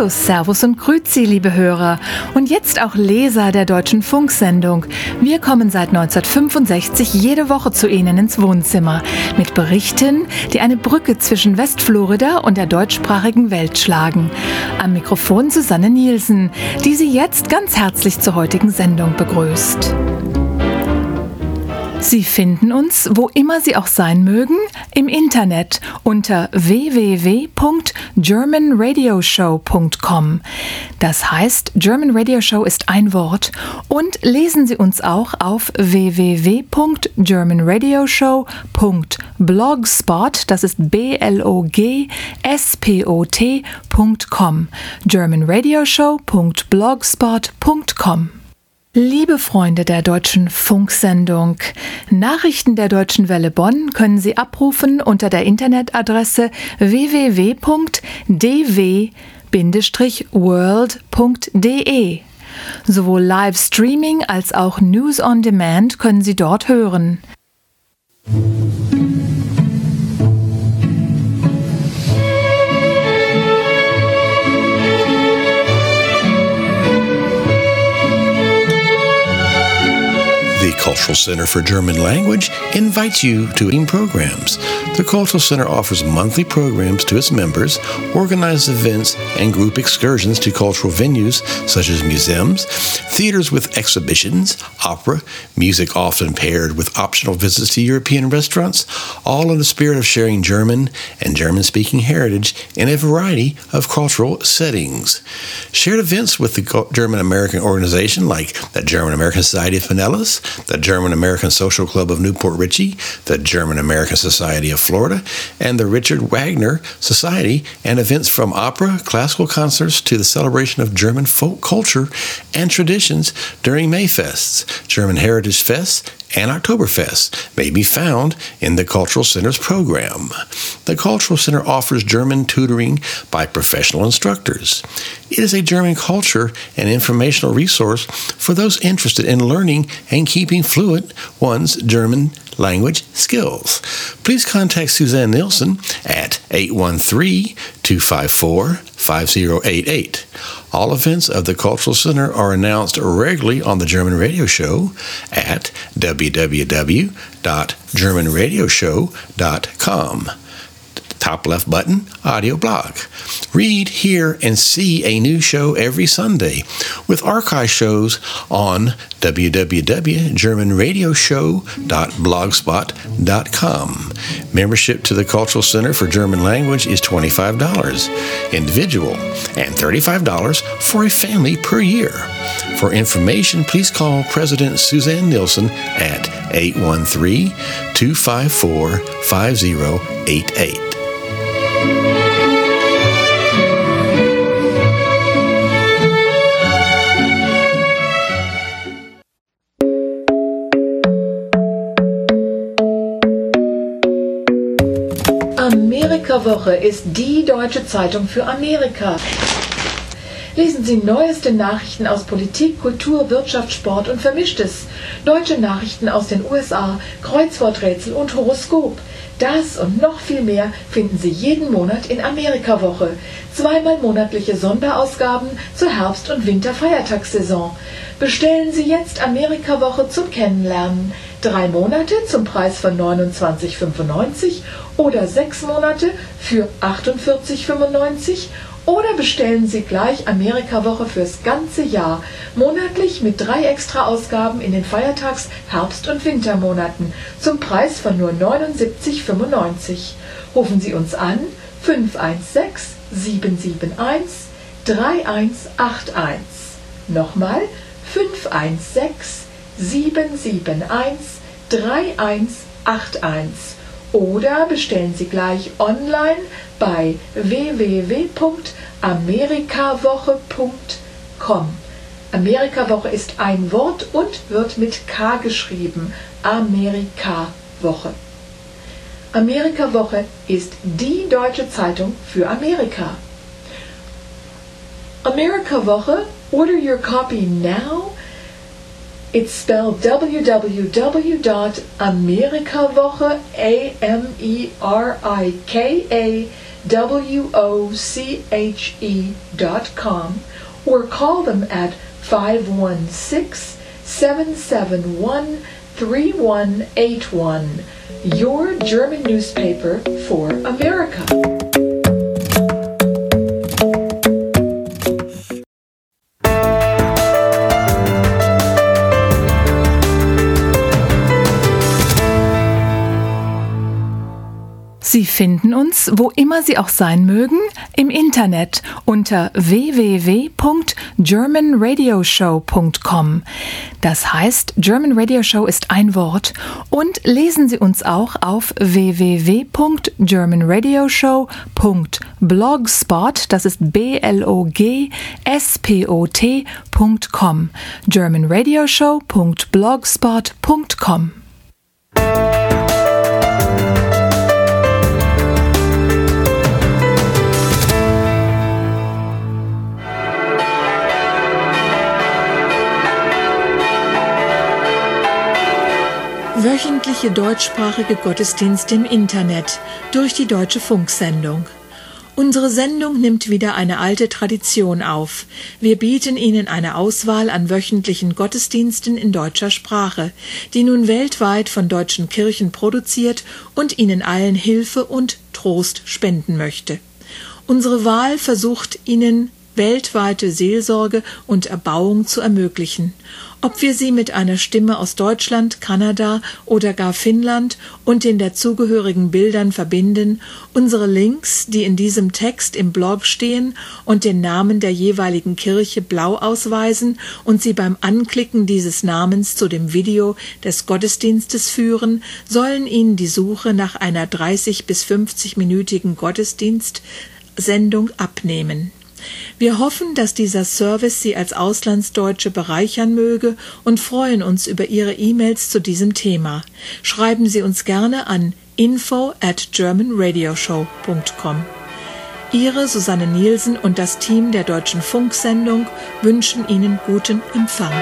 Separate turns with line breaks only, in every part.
Hallo, Servus und Grüezi, liebe Hörer. Und jetzt auch Leser der Deutschen Funksendung. Wir kommen seit 1965 jede Woche zu Ihnen ins Wohnzimmer mit Berichten, die eine Brücke zwischen Westflorida und der deutschsprachigen Welt schlagen. Am Mikrofon Susanne Nielsen, die Sie jetzt ganz herzlich zur heutigen Sendung begrüßt. Sie finden uns, wo immer Sie auch sein mögen, im Internet unter www.germanradioshow.com. Das heißt, German Radio Show ist ein Wort, und lesen Sie uns auch auf www.germanradioshow.blogspot, das ist blogspot.com, germanradioshow.blogspot.com. Liebe Freunde der Deutschen Funksendung, Nachrichten der Deutschen Welle Bonn können Sie abrufen unter der Internetadresse www.dw-world.de. Sowohl Livestreaming als auch News on Demand können Sie dort hören.
The Cultural Center for German Language invites you to programs. The Cultural Center offers monthly programs to its members, organizes events and group excursions to cultural venues such as museums, theaters with exhibitions, opera, music often paired with optional visits to European restaurants, all in the spirit of sharing German and German-speaking heritage in a variety of cultural settings. Shared events with the German-American organization like the German-American Society of Pinellas, the German-American Social Club of Newport Richey, the German-American Society of Florida, and the Richard Wagner Society, and events from opera, classical concerts to the celebration of German folk culture and traditions during Mayfests, German Heritage Fests, and Oktoberfest may be found in the Cultural Center's program. The Cultural Center offers German tutoring by professional instructors. It is a German culture and informational resource for those interested in learning and keeping fluent one's German language skills. Please contact Suzanne Nielsen at 813-254-5088. All events of the Cultural Center are announced regularly on the German Radio Show at www.germanradioshow.com. Top left button, audio blog. Read, hear, and see a new show every Sunday with archive shows on www.germanradioshow.blogspot.com. Membership to the Cultural Center for German Language is $25 individual and $35 for a family per year. For information, please call President Suzanne Nielsen at 813-254-5088.
Amerika-Woche ist die deutsche Zeitung für Amerika. Lesen Sie neueste Nachrichten aus Politik, Kultur, Wirtschaft, Sport und Vermischtes. Deutsche Nachrichten aus den USA, Kreuzworträtsel und Horoskop. Das und noch viel mehr finden Sie jeden Monat in Amerika-Woche. Zweimal monatliche Sonderausgaben zur Herbst- und Winterfeiertagssaison. Bestellen Sie jetzt Amerika-Woche zum Kennenlernen. 3 Monate zum Preis von $29,95 oder 6 Monate für $48,95. Oder bestellen Sie gleich Amerika-Woche fürs ganze Jahr, monatlich mit 3 Extra-Ausgaben in den Feiertags-, Herbst- und Wintermonaten zum Preis von nur $79,95. Rufen Sie uns an 516-771-3181. Nochmal 516-771-3181. Oder bestellen Sie gleich online bei www.amerikawoche.com. Amerika-Woche ist ein Wort und wird mit K geschrieben. Amerika-Woche. Amerika-Woche ist die deutsche Zeitung für Amerika. Amerika-Woche, order your copy now. It's spelled www.amerikawoche, AMERIKA WOCHE.com, or call them at 516-771-3181. Your German newspaper for America.
Sie finden uns, wo immer Sie auch sein mögen, im Internet unter www.germanradioshow.com. Das heißt, German Radio Show ist ein Wort. Und lesen Sie uns auch auf www.germanradioshow.blogspot, das ist blogspot.com. germanradioshow.blogspot.com. Wöchentliche deutschsprachige Gottesdienste im Internet durch die Deutsche Funksendung. Unsere Sendung nimmt wieder eine alte Tradition auf. Wir bieten Ihnen eine Auswahl an wöchentlichen Gottesdiensten in deutscher Sprache, die nun weltweit von deutschen Kirchen produziert und Ihnen allen Hilfe und Trost spenden möchte. Unsere Wahl versucht Ihnen weltweite Seelsorge und Erbauung zu ermöglichen. Ob wir sie mit einer Stimme aus Deutschland, Kanada oder gar Finnland und den dazugehörigen Bildern verbinden, unsere Links, die in diesem Text im Blog stehen und den Namen der jeweiligen Kirche blau ausweisen und sie beim Anklicken dieses Namens zu dem Video des Gottesdienstes führen, sollen Ihnen die Suche nach einer 30- bis 50-minütigen Gottesdienstsendung abnehmen. Wir hoffen, dass dieser Service Sie als Auslandsdeutsche bereichern möge und freuen uns über Ihre E-Mails zu diesem Thema. Schreiben Sie uns gerne an info@germanradioshow.com. Ihre Susanne Nielsen und das Team der Deutschen Funksendung wünschen Ihnen guten Empfang.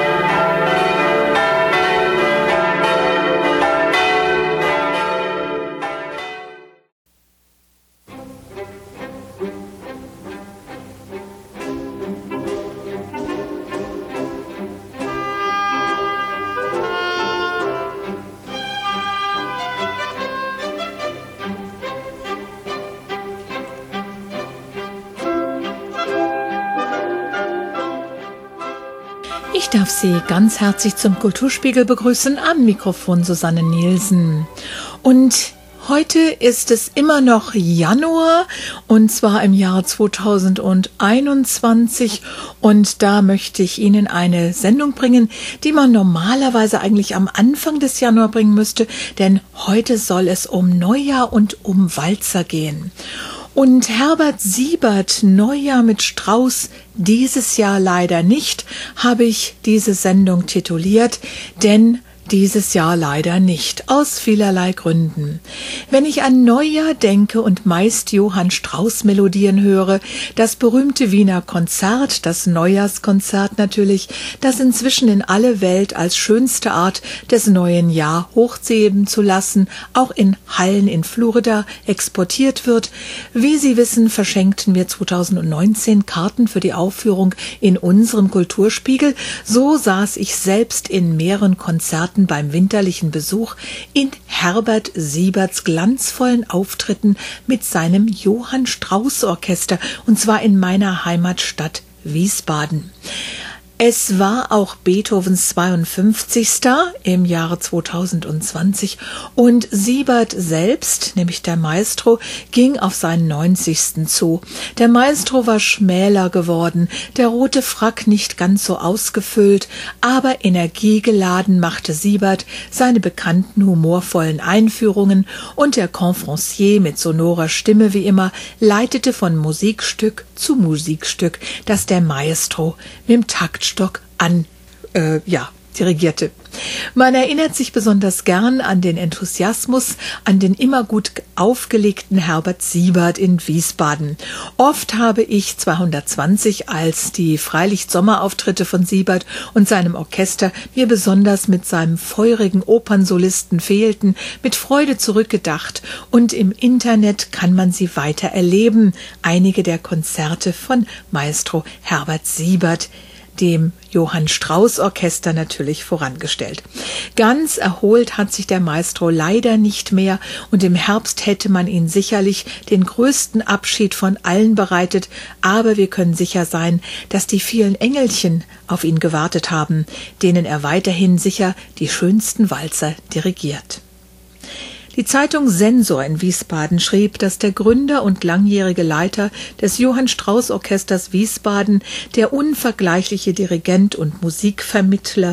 Ich darf Sie ganz herzlich zum Kulturspiegel begrüßen, am Mikrofon Susanne Nielsen. Und heute ist es immer noch Januar, und zwar im Jahr 2021, und da möchte ich Ihnen eine Sendung bringen, die man normalerweise eigentlich am Anfang des Januar bringen müsste, denn heute soll es um Neujahr und um Walzer gehen. Und Herbert Siebert, Neujahr mit Strauß, dieses Jahr leider nicht, habe ich diese Sendung tituliert, denn dieses Jahr leider nicht, aus vielerlei Gründen. Wenn ich an Neujahr denke und meist Johann Strauß Melodien höre, das berühmte Wiener Konzert, das Neujahrskonzert natürlich, das inzwischen in alle Welt als schönste Art des neuen Jahr hochzählen zu lassen, auch in Hallen in Florida exportiert wird. Wie Sie wissen, verschenkten wir 2019 Karten für die Aufführung in unserem Kulturspiegel. So saß ich selbst in mehreren Konzerten beim winterlichen Besuch in Herbert Sieberts glanzvollen Auftritten mit seinem Johann Strauß Orchester, und zwar in meiner Heimatstadt Wiesbaden. Es war auch Beethovens 52. im Jahre 2020 und Siebert selbst, nämlich der Maestro, ging auf seinen 90. zu. Der Maestro war schmäler geworden, der rote Frack nicht ganz so ausgefüllt, aber energiegeladen machte Siebert seine bekannten humorvollen Einführungen, und der Conférencier mit sonorer Stimme wie immer leitete von Musikstück zu Musikstück, das der Maestro mit dem Taktstock dirigierte. Man erinnert sich besonders gern an den Enthusiasmus, an den immer gut aufgelegten Herbert Siebert in Wiesbaden. Oft habe ich 220, als die Freilicht-Sommerauftritte von Siebert und seinem Orchester mir besonders mit seinem feurigen Opernsolisten fehlten, mit Freude zurückgedacht, und im Internet kann man sie weiter erleben. Einige der Konzerte von Maestro Herbert Siebert, dem Johann Strauss Orchester natürlich vorangestellt. Ganz erholt hat sich der Maestro leider nicht mehr, und im Herbst hätte man ihn sicherlich den größten Abschied von allen bereitet, aber wir können sicher sein, dass die vielen Engelchen auf ihn gewartet haben, denen er weiterhin sicher die schönsten Walzer dirigiert. Die Zeitung Sensor in Wiesbaden schrieb, dass der Gründer und langjährige Leiter des Johann Strauss Orchesters Wiesbaden, der unvergleichliche Dirigent und Musikvermittler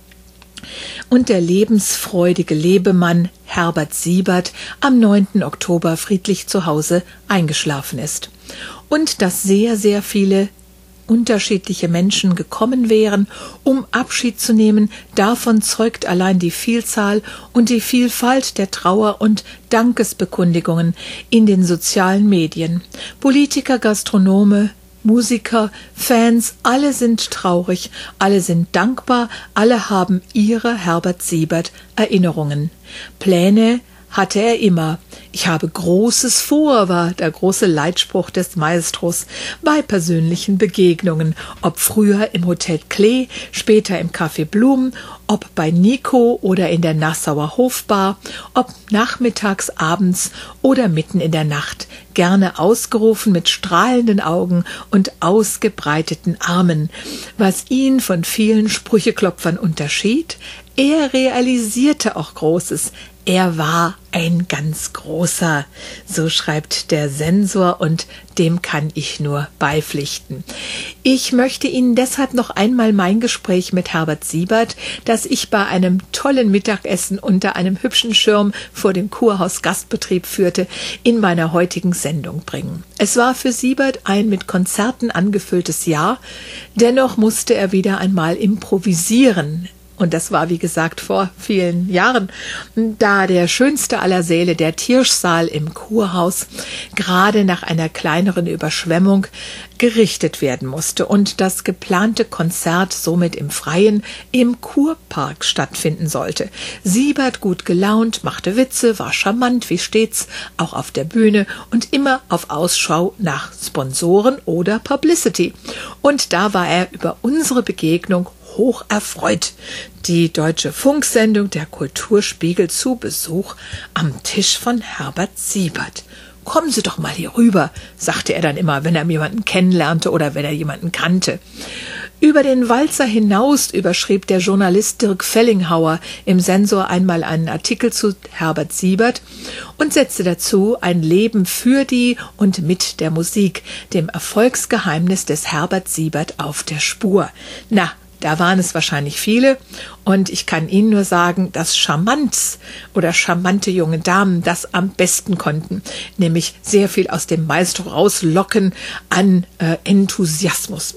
und der lebensfreudige Lebemann Herbert Siebert am 9. Oktober friedlich zu Hause eingeschlafen ist. Und dass sehr, sehr viele unterschiedliche Menschen gekommen wären, um Abschied zu nehmen, davon zeugt allein die Vielzahl und die Vielfalt der Trauer- und Dankesbekundigungen in den sozialen Medien. Politiker, Gastronome, Musiker, Fans, alle sind traurig, alle sind dankbar, alle haben ihre Herbert Siebert Erinnerungen. Pläne hatte er immer. Ich habe Großes vor, war der große Leitspruch des Maestros bei persönlichen Begegnungen, ob früher im Hotel Klee, später im Café Blum, ob bei Nico oder in der Nassauer Hofbar, ob nachmittags, abends oder mitten in der Nacht, gerne ausgerufen mit strahlenden Augen und ausgebreiteten Armen. Was ihn von vielen Sprücheklopfern unterschied, er realisierte auch Großes. Er war ein ganz Großer, so schreibt der Sensor, und dem kann ich nur beipflichten. Ich möchte Ihnen deshalb noch einmal mein Gespräch mit Herbert Siebert, das ich bei einem tollen Mittagessen unter einem hübschen Schirm vor dem Kurhaus Gastbetrieb führte, in meiner heutigen Sendung bringen. Es war für Siebert ein mit Konzerten angefülltes Jahr, dennoch musste er wieder einmal improvisieren. Und das war, wie gesagt, vor vielen Jahren, da der schönste aller Säle, der Tirschsaal im Kurhaus, gerade nach einer kleineren Überschwemmung gerichtet werden musste und das geplante Konzert somit im Freien im Kurpark stattfinden sollte. Siebert, gut gelaunt, machte Witze, war charmant wie stets, auch auf der Bühne, und immer auf Ausschau nach Sponsoren oder Publicity. Und da war er über unsere Begegnung hoch erfreut. Die deutsche Funksendung Der Kulturspiegel zu Besuch am Tisch von Herbert Siebert. Kommen Sie doch mal hier rüber, sagte er dann immer, wenn er jemanden kennenlernte oder wenn er jemanden kannte. Über den Walzer hinaus überschrieb der Journalist Dirk Fellinghauer im Sensor einmal einen Artikel zu Herbert Siebert und setzte dazu ein Leben für die und mit der Musik, dem Erfolgsgeheimnis des Herbert Siebert auf der Spur. Na, da waren es wahrscheinlich viele, und ich kann Ihnen nur sagen, dass Charmants oder charmante junge Damen das am besten konnten, nämlich sehr viel aus dem Maestro rauslocken an Enthusiasmus.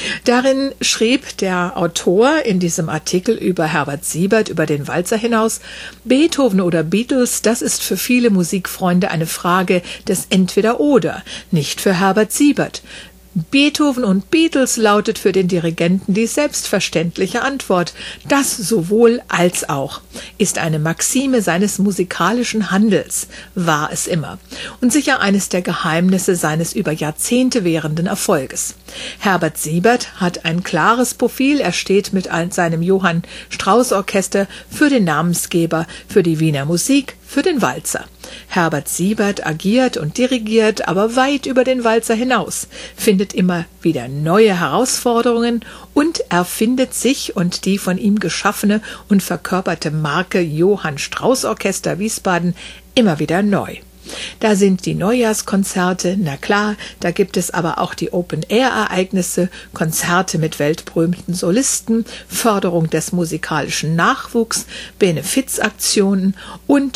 Darin schrieb der Autor in diesem Artikel über Herbert Siebert, über den Walzer hinaus: Beethoven oder Beatles, das ist für viele Musikfreunde eine Frage des Entweder-Oder, nicht für Herbert Siebert. Beethoven und Beatles lautet für den Dirigenten die selbstverständliche Antwort. Das sowohl als auch ist eine Maxime seines musikalischen Handels, war es immer, und sicher eines der Geheimnisse seines über Jahrzehnte währenden Erfolges. Herbert Siebert hat ein klares Profil, er steht mit seinem Johann Strauss Orchester für den Namensgeber, für die Wiener Musik, für den Walzer. Herbert Siebert agiert und dirigiert aber weit über den Walzer hinaus, findet immer wieder neue Herausforderungen und erfindet sich und die von ihm geschaffene und verkörperte Marke Johann Strauss Orchester Wiesbaden immer wieder neu. Da sind die Neujahrskonzerte, na klar, da gibt es aber auch die Open-Air-Ereignisse, Konzerte mit weltberühmten Solisten, Förderung des musikalischen Nachwuchs, Benefizaktionen und.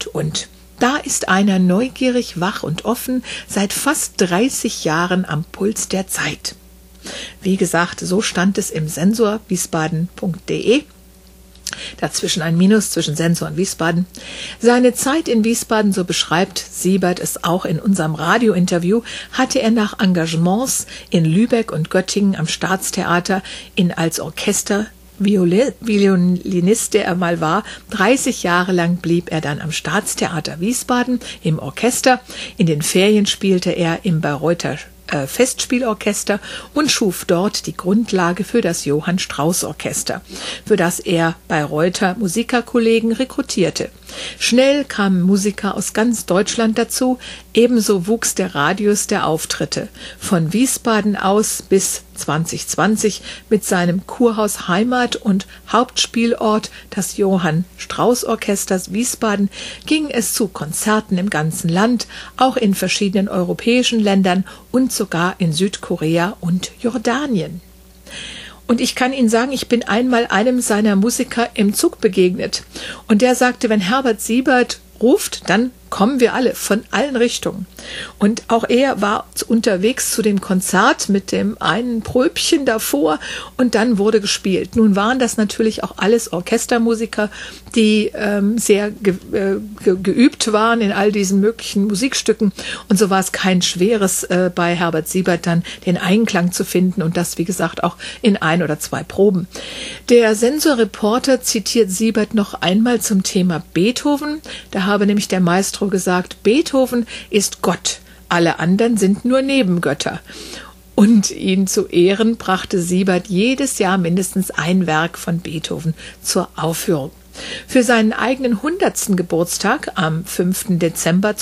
Da ist einer neugierig, wach und offen, seit fast 30 Jahren am Puls der Zeit. Wie gesagt, so stand es im Sensor wiesbaden.de. Dazwischen ein Minus zwischen Sensor und Wiesbaden. Seine Zeit in Wiesbaden, so beschreibt Siebert es auch in unserem Radiointerview, hatte er nach Engagements in Lübeck und Göttingen am Staatstheater als Violinist, der er mal war. 30 Jahre lang blieb er dann am Staatstheater Wiesbaden im Orchester. In den Ferien spielte er im Bayreuther Festspielorchester und schuf dort die Grundlage für das Johann Strauss Orchester, für das er Bayreuther Musikerkollegen rekrutierte. Schnell kamen Musiker aus ganz Deutschland dazu, ebenso wuchs der Radius der Auftritte. Von Wiesbaden aus bis 2020 mit seinem Kurhaus Heimat und Hauptspielort, das Johann Strauss Orchesters Wiesbaden, ging es zu Konzerten im ganzen Land, auch in verschiedenen europäischen Ländern und sogar in Südkorea und Jordanien. Und ich kann Ihnen sagen, ich bin einmal einem seiner Musiker im Zug begegnet. Und der sagte, wenn Herbert Siebert ruft, dann kommen wir alle von allen Richtungen. Und auch er war unterwegs zu dem Konzert mit dem einen Pröbchen davor und dann wurde gespielt. Nun waren das natürlich auch alles Orchestermusiker, die sehr geübt waren in all diesen möglichen Musikstücken. Und so war es kein schweres bei Herbert Siebert dann den Einklang zu finden und das, wie gesagt, auch in 1 oder 2 Proben. Der Sensorreporter zitiert Siebert noch einmal zum Thema Beethoven. Da habe nämlich der Maestro gesagt, Beethoven ist Gott, alle anderen sind nur Nebengötter. Und ihn zu Ehren brachte Siebert jedes Jahr mindestens ein Werk von Beethoven zur Aufführung. Für seinen eigenen 100. Geburtstag am 5. Dezember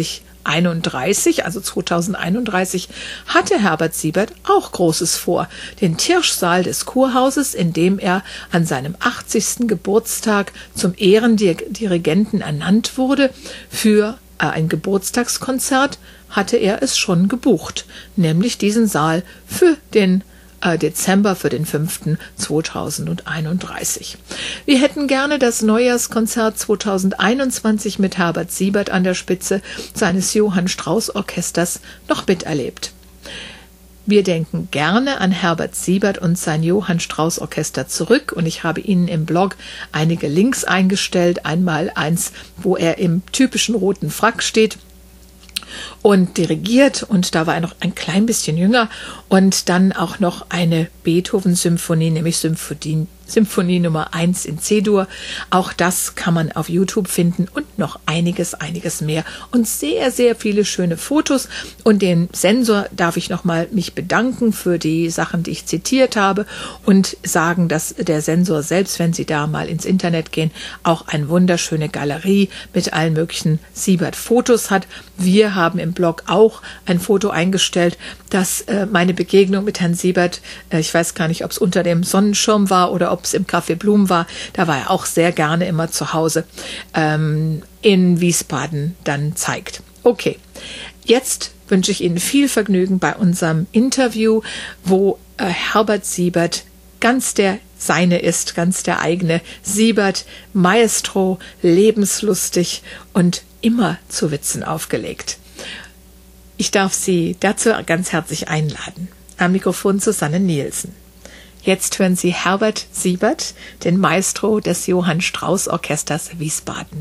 2031, also 2031, hatte Herbert Siebert auch Großes vor. Den Tirschsaal des Kurhauses, in dem er an seinem 80. Geburtstag zum Ehrendirigenten ernannt wurde, für ein Geburtstagskonzert hatte er es schon gebucht, nämlich diesen Saal für den Dezember, für den 5. 2031. Wir hätten gerne das Neujahrskonzert 2021 mit Herbert Siebert an der Spitze seines Johann Strauss Orchesters noch miterlebt. Wir denken gerne an Herbert Siebert und sein Johann Strauss Orchester zurück und ich habe Ihnen im Blog einige Links eingestellt. Einmal eins, wo er im typischen roten Frack steht und dirigiert und da war er noch ein klein bisschen jünger und dann auch noch eine Beethoven-Symphonie, nämlich Symphonie Nummer 1 in C-Dur. Auch das kann man auf YouTube finden und noch einiges mehr und sehr, sehr viele schöne Fotos. Und den Sensor darf ich nochmal mich bedanken für die Sachen, die ich zitiert habe und sagen, dass der Sensor selbst, wenn Sie da mal ins Internet gehen, auch eine wunderschöne Galerie mit allen möglichen Siebert-Fotos hat. Wir haben im Blog auch ein Foto eingestellt, das meine Begegnung mit Herrn Siebert, ich weiß gar nicht, ob es unter dem Sonnenschirm war oder ob es im Café Blum war, da war er auch sehr gerne immer zu Hause, in Wiesbaden dann zeigt. Okay, jetzt wünsche ich Ihnen viel Vergnügen bei unserem Interview, wo Herbert Siebert ganz der seine ist, ganz der eigene Siebert, Maestro, lebenslustig und immer zu Witzen aufgelegt. Ich darf Sie dazu ganz herzlich einladen. Am Mikrofon Susanne Nielsen. Jetzt hören Sie Herbert Siebert, den Maestro des Johann Strauss Orchesters Wiesbaden.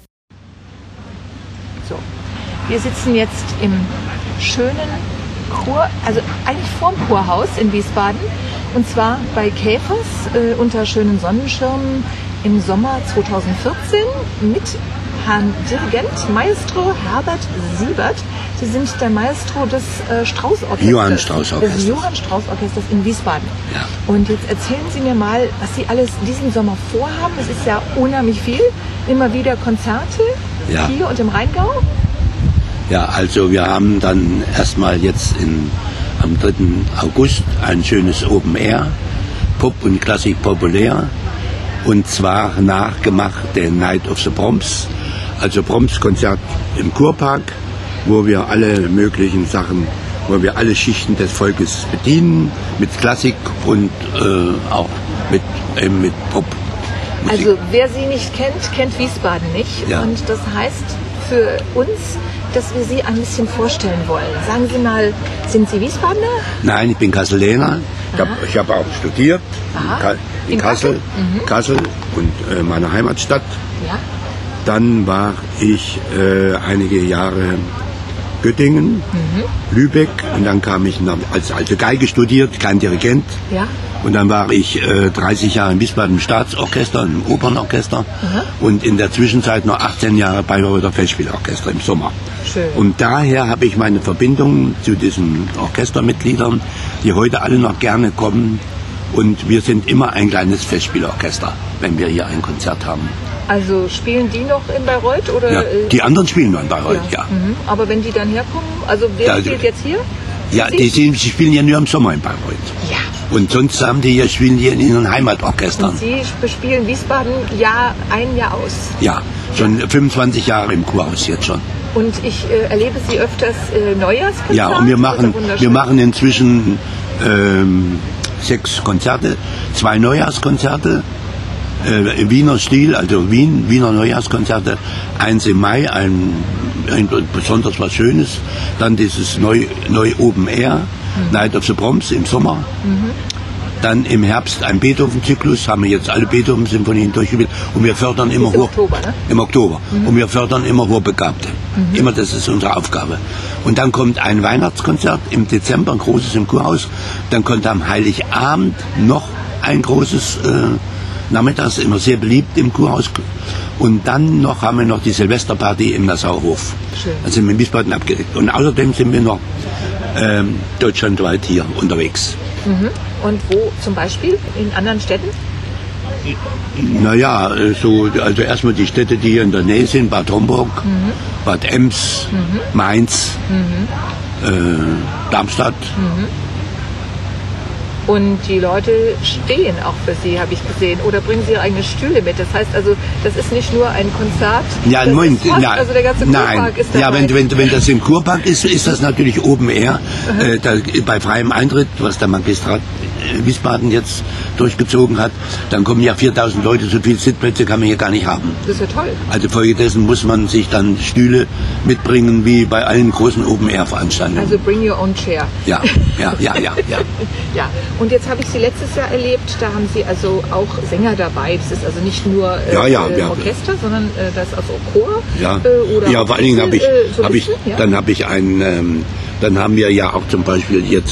So, wir sitzen jetzt im schönen Chor, also eigentlich vorm Chorhaus in Wiesbaden, und zwar bei Käfers unter schönen Sonnenschirmen im Sommer 2014 mit Herrn Dirigent Maestro Herbert Siebert. Sie sind der Maestro des Strauss-Orchesters.
Johann Strauss Orchesters.
Des Johann Strauss Orchesters in Wiesbaden.
Ja.
Und jetzt erzählen Sie mir mal, was Sie alles diesen Sommer vorhaben. Es ist ja unheimlich viel. Immer wieder Konzerte hier und im Rheingau.
Ja, also wir haben dann erstmal jetzt am 3. August ein schönes Open Air, Pop und Klassik populär. Und zwar nachgemacht den Night of the Proms, also Proms-Konzert im Kurpark, wo wir alle möglichen Sachen, wo wir alle Schichten des Volkes bedienen, mit Klassik und auch mit Pop.
Also wer Sie nicht kennt, kennt Wiesbaden nicht. Ja. Und das heißt für uns, dass wir Sie ein bisschen vorstellen wollen. Sagen Sie mal, sind Sie Wiesbadener?
Nein, ich bin Kasseler. Ich habe auch studiert in Kassel. Kassel und meine Heimatstadt.
Ja.
Dann war ich einige Jahre Göttingen, Lübeck und dann kam ich als alte Geige studiert, kein Dirigent.
Ja.
Und dann war ich 30 Jahre im Wiesbaden im Staatsorchester, im Opernorchester und in der Zwischenzeit noch 18 Jahre bei Bayreuther Festspielorchester im Sommer.
Schön.
Und daher habe ich meine Verbindung zu diesen Orchestermitgliedern, die heute alle noch gerne kommen. Und wir sind immer ein kleines Festspielorchester, wenn wir hier ein Konzert haben.
Also spielen die noch in Bayreuth? Oder?
Ja, die anderen spielen noch in Bayreuth, ja.
Aber wenn die dann herkommen, also wer spielt jetzt hier?
Ja, die spielen ja nur im Sommer in Bayreuth.
Ja.
Und sonst spielen die in ihren Heimatorchestern.
Und Sie bespielen Wiesbaden ein Jahr aus.
Ja, schon 25 Jahre im Kurhaus jetzt schon.
Und ich erlebe Sie öfters Neujahrskonzerte.
Ja, und wir machen inzwischen 6 Konzerte, 2 Neujahrskonzerte, Wiener Stil, also Wiener Neujahrskonzerte, 1 im Mai, ein besonders was Schönes, dann dieses neu Open Air, Night of the Proms im Sommer, dann im Herbst ein Beethoven-Zyklus, haben wir jetzt alle Beethoven-Symphonien durchgespielt und wir fördern immer im Oktober, und wir fördern immer Hochbegabte, immer, das ist unsere Aufgabe. Und dann kommt ein Weihnachtskonzert im Dezember, ein großes im Kurhaus, dann kommt am Heiligabend noch ein großes nachmittags, immer sehr beliebt im Kurhaus. Und dann haben wir noch die Silvesterparty im Nassauer Hof.
Schön.
Also sind wir in Wiesbaden abgedeckt. Und außerdem sind wir noch deutschlandweit hier unterwegs.
Und wo zum Beispiel? In anderen Städten?
Naja, also erstmal die Städte, die hier in der Nähe sind, Bad Homburg, Bad Ems, Mainz, Darmstadt.
Und die Leute stehen auch für Sie, habe ich gesehen. Oder bringen Sie Ihre eigenen Stühle mit. Das heißt also, das ist nicht nur ein Konzert.
Ja, Moment,
also der ganze Kurpark ist dabei.
Ja, wenn das im Kurpark ist, ist das natürlich Open Air. Bei freiem Eintritt, was der Magistrat Wiesbaden jetzt durchgezogen hat, dann kommen ja 4000 Leute, so viele Sitzplätze kann man hier gar nicht haben.
Das ist ja toll.
Also folgedessen muss man sich dann Stühle mitbringen, wie bei allen großen Open-Air-Veranstaltungen.
Also bring your own chair.
Ja.
Ja, und jetzt habe ich Sie letztes Jahr erlebt, da haben Sie also auch Sänger dabei. Das ist also nicht nur Orchester, sondern das ist also Chor. Oder
vor allen Dingen dann haben wir ja auch zum Beispiel jetzt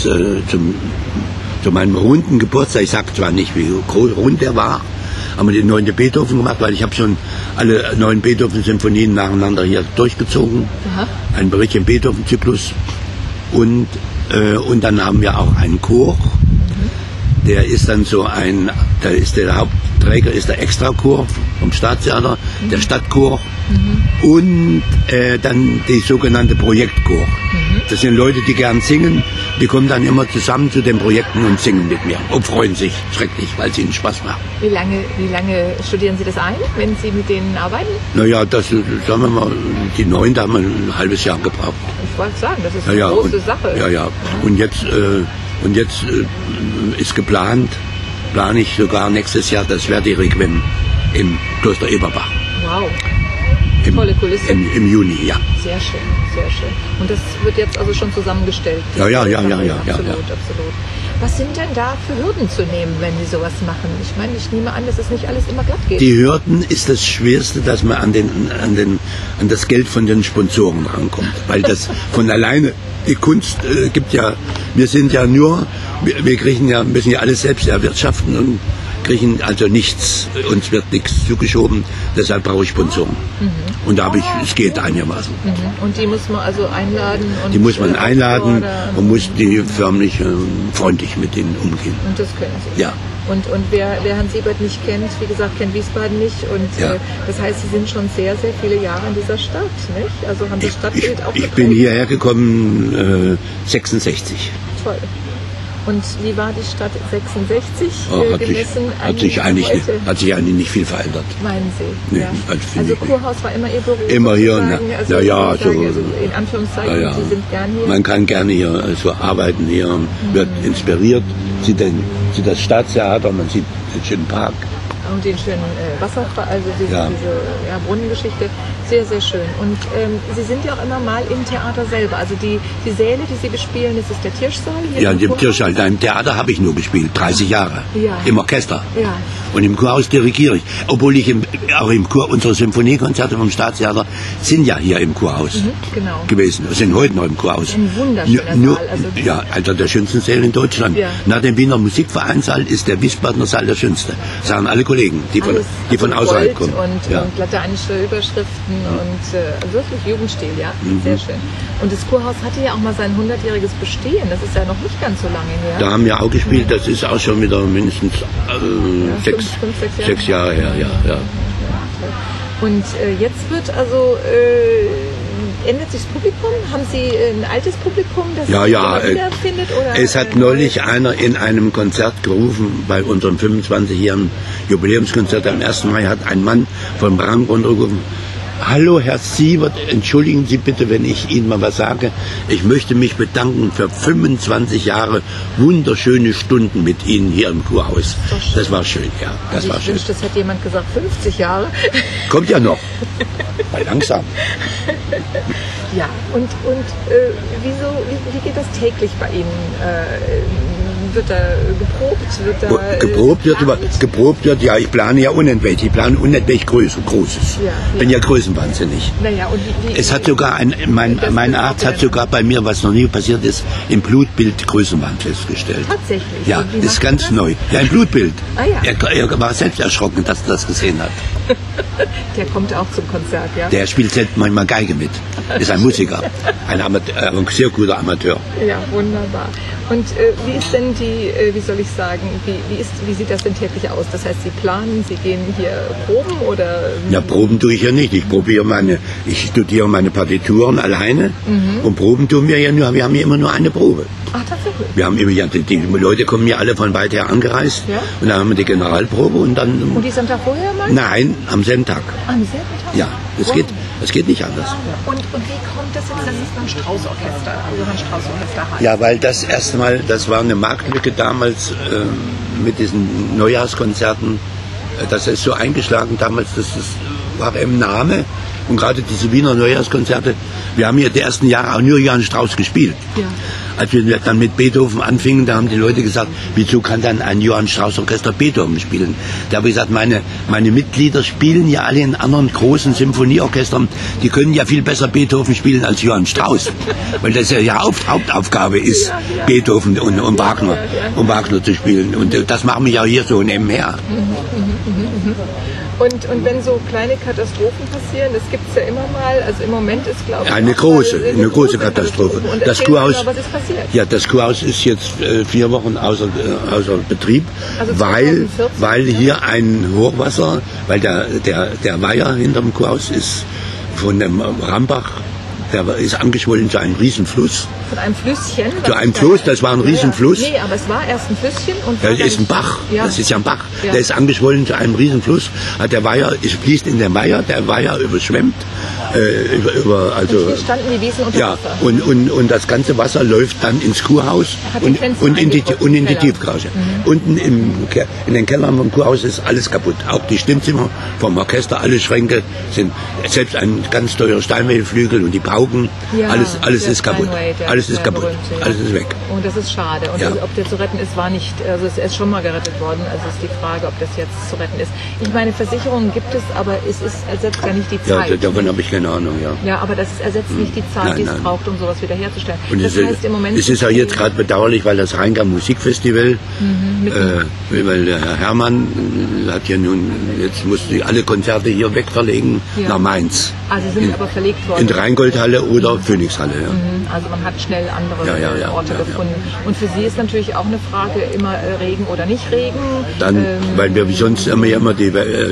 zu meinem runden Geburtstag, ich sage zwar nicht, wie rund der war, haben wir den 9. Beethoven gemacht, weil ich habe schon alle 9 Beethoven-Symphonien nacheinander hier durchgezogen. Ein Bericht im Beethoven-Zyklus. Und dann haben wir auch einen Chor. Der ist dann der Hauptträger ist der Extrachor vom Staatstheater, der Stadtchor und dann die sogenannte Projektchor. Das sind Leute, die gern singen, die kommen dann immer zusammen zu den Projekten und singen mit mir und freuen sich schrecklich, weil es ihnen Spaß macht.
Wie lange studieren Sie das ein, wenn Sie mit denen arbeiten?
Naja, sagen wir mal, die 9, da haben wir ein halbes Jahr gebraucht.
Ich wollte sagen, das ist eine große Sache.
Ja. Und jetzt ist plane ich sogar nächstes Jahr das Verdi-Requiem im Kloster Eberbach.
Wow. Tolle Kulisse.
Im Juni, ja.
Sehr schön, sehr schön. Und das wird jetzt also schon zusammengestellt?
Ja.
Absolut. Was sind denn da für Hürden zu nehmen, wenn Sie sowas machen? Ich meine, ich nehme an, dass es nicht alles immer glatt geht.
Die Hürden ist das Schwerste, dass man an das Geld von den Sponsoren rankommt. Weil das von alleine, die Kunst gibt ja, wir sind ja nur, wir müssen ja alles selbst erwirtschaften und kriegen also nichts, uns wird nichts zugeschoben, deshalb brauche ich Sponsoren. Und da es geht einigermaßen.
Und die muss man also einladen?
Die muss man einladen und muss die förmlich freundlich mit denen umgehen.
Und das können Sie? Ja. Und wer Hans Siebert nicht kennt, wie gesagt, kennt Wiesbaden nicht. Und das heißt, Sie sind schon sehr, sehr viele Jahre in dieser Stadt, nicht? Also haben das Stadtbild auch geprägt?
Ich bin hierher gekommen 66.
Toll. Und wie war die Stadt 66 gemessen?
Hat sich eigentlich nicht viel verändert.
Meinen Sie?
Nee,
ja. Also Kurhaus war immer Ihr Beruf?
Immer hier,
also in Anführungszeichen, Sie sind gern hier?
Man kann gerne hier arbeiten, hier wird inspiriert, sieht das Staatstheater, man sieht den schönen Park.
Und den schönen Wasserfall, also diese Brunnengeschichte, sehr, sehr schön. Und Sie sind ja auch immer mal im Theater selber. Also die Säle, die Sie bespielen, das ist der Tirschsaal hier?
Ja, im Tirschsaal. Im Theater habe ich nur gespielt, 30 Jahre.
Ja.
Im Orchester.
Ja.
Und im Kurhaus dirigiere ich. Obwohl ich auch im Chor, unsere Symphoniekonzerte vom Staatstheater sind ja hier im Kurhaus
genau.
gewesen. Sind heute noch im Kurhaus.
Ein wunderschöner Saal. Also
einer der schönsten Säle in Deutschland.
Ja.
Nach dem Wiener Musikvereinssaal ist der Wiesbadener Saal der schönste. Sagen alle Kollegen, die von außerhalb kommen.
Und lateinische Überschriften und wirklich Jugendstil, ja. Sehr schön. Und das Kurhaus hatte ja auch mal sein 100-jähriges Bestehen. Das ist ja noch nicht ganz so lange her.
Da haben wir auch gespielt. Das ist auch schon wieder mindestens 6 Jahre her. Ja.
Und jetzt wird also ändert sich das Publikum? Haben Sie ein altes Publikum, das
ja,
immer wiederfindet? Oder
es hat neulich einer in einem Konzert gerufen, bei unserem 25-jährigen Jubiläumskonzert am 1. Mai hat ein Mann vom Rang runtergerufen: Hallo Herr Sievert, entschuldigen Sie bitte, wenn ich Ihnen mal was sage. Ich möchte mich bedanken für 25 Jahre wunderschöne Stunden mit Ihnen hier im Kurhaus. Das war schön, ja. Das war schön.
Wünschte, das hätte jemand gesagt, 50 Jahre.
Kommt ja noch. Langsam.
Ja, und wie geht das täglich bei Ihnen? Wird da geprobt?
Geprobt wird, ja, ich plane ja unentwegt. Ich plane unentwegt Großes.
Ja.
Bin ja größenwahnsinnig.
Naja, und
es hat sogar mein Arzt hat sogar bei mir, was noch nie passiert ist, im Blutbild Größenwahn festgestellt.
Tatsächlich?
Ja, das ist ganz neu. Ja, im Blutbild.
Ah, ja.
Er war selbst erschrocken, dass er das gesehen hat.
Der kommt auch zum Konzert, ja?
Der spielt selbst manchmal Geige mit. Ist ein Musiker. Ein sehr guter Amateur.
Ja, wunderbar. Und wie ist denn wie soll ich sagen, wie sieht das denn täglich aus? Das heißt, Sie planen, Sie gehen hier proben oder?
Ja, proben tue ich ja nicht. Ich studiere meine Partituren alleine und proben tun wir ja nur. Wir haben ja immer nur eine Probe.
Ach, tatsächlich?
Wir haben die Leute kommen ja alle von weit her angereist und dann haben wir die Generalprobe und dann.
Und die sind da vorher mal?
Nein, am selben Tag.
Am selben Tag?
Ja, es geht nicht anders.
Und wie kommt das jetzt, dass es ein Strauß-Orchester, Johann Strauß-Orchester heißt?
Ja, weil das erste Mal, das war eine Marktlücke damals mit diesen Neujahrskonzerten. Das ist so eingeschlagen damals, das war im Name. Und gerade diese Wiener Neujahrskonzerte, wir haben ja die ersten Jahre auch nur Johann Strauß gespielt. Ja. Als wir dann mit Beethoven anfingen, da haben die Leute gesagt, wieso kann dann ein Johann Strauß Orchester Beethoven spielen? Da habe ich gesagt, meine Mitglieder spielen ja alle in anderen großen Symphonieorchestern, die können ja viel besser Beethoven spielen als Johann Strauß. Weil das ja Hauptaufgabe ist, Beethoven und Wagner zu spielen. Und das machen wir ja hier so nebenher.
Und wenn so kleine Katastrophen passieren, das gibt es ja immer mal, also im Moment ist, glaube ich,
eine große Katastrophe.
Und
das Kurhaus,
was ist passiert?
Ja, das Kurhaus ist jetzt 4 Wochen außer Betrieb,
also
weil hier ein Hochwasser, weil der Weiher hinterm Kurhaus ist von dem Rambach, der ist angeschwollen zu einem Riesenfluss.
Von einem Flüsschen?
Zu einem Fluss, das war ein Riesenfluss.
Nee, aber es war erst ein Flüsschen. Und
das ist ein Bach, das ist ja ein Bach.
Ja.
Der ist angeschwollen zu einem Riesenfluss. Der Weiher, es fließt in den Weiher, der Weiher überschwemmt.
Und hier standen die Wiesen unter Wasser.
Und das ganze Wasser läuft dann ins Kurhaus und in die Tiefgarage. Unten in den Kellern vom Kurhaus ist alles kaputt. Auch die Stimmzimmer vom Orchester, alle Schränke sind, selbst ein ganz teurer Steinway-Flügel und die Pauken, alles ist kaputt. Alles ist kaputt.
Berühmte,
alles ist weg.
Und das ist schade. Und ob der zu retten ist, war nicht, also es ist schon mal gerettet worden. Also ist die Frage, ob das jetzt zu retten ist. Ich meine, Versicherungen gibt es, aber es ersetzt ja nicht die Zeit.
Ja, davon habe ich keine Ahnung, ja.
Ja, aber das ersetzt nicht die Zeit, die es braucht, um sowas wiederherzustellen.
Und
das heißt, im Moment
es ist ja jetzt gerade bedauerlich, weil das Rheingang Musikfestival, weil der Herr Herrmann hat ja nun, jetzt musste alle Konzerte hier wegverlegen nach Mainz.
Also sind aber verlegt worden.
In der Rheingoldhalle oder Phoenixhalle, ja.
Also man hat schnell andere Orte gefunden. Und für Sie ist natürlich auch eine Frage, immer Regen oder nicht Regen.
Dann, weil wir wie sonst immer die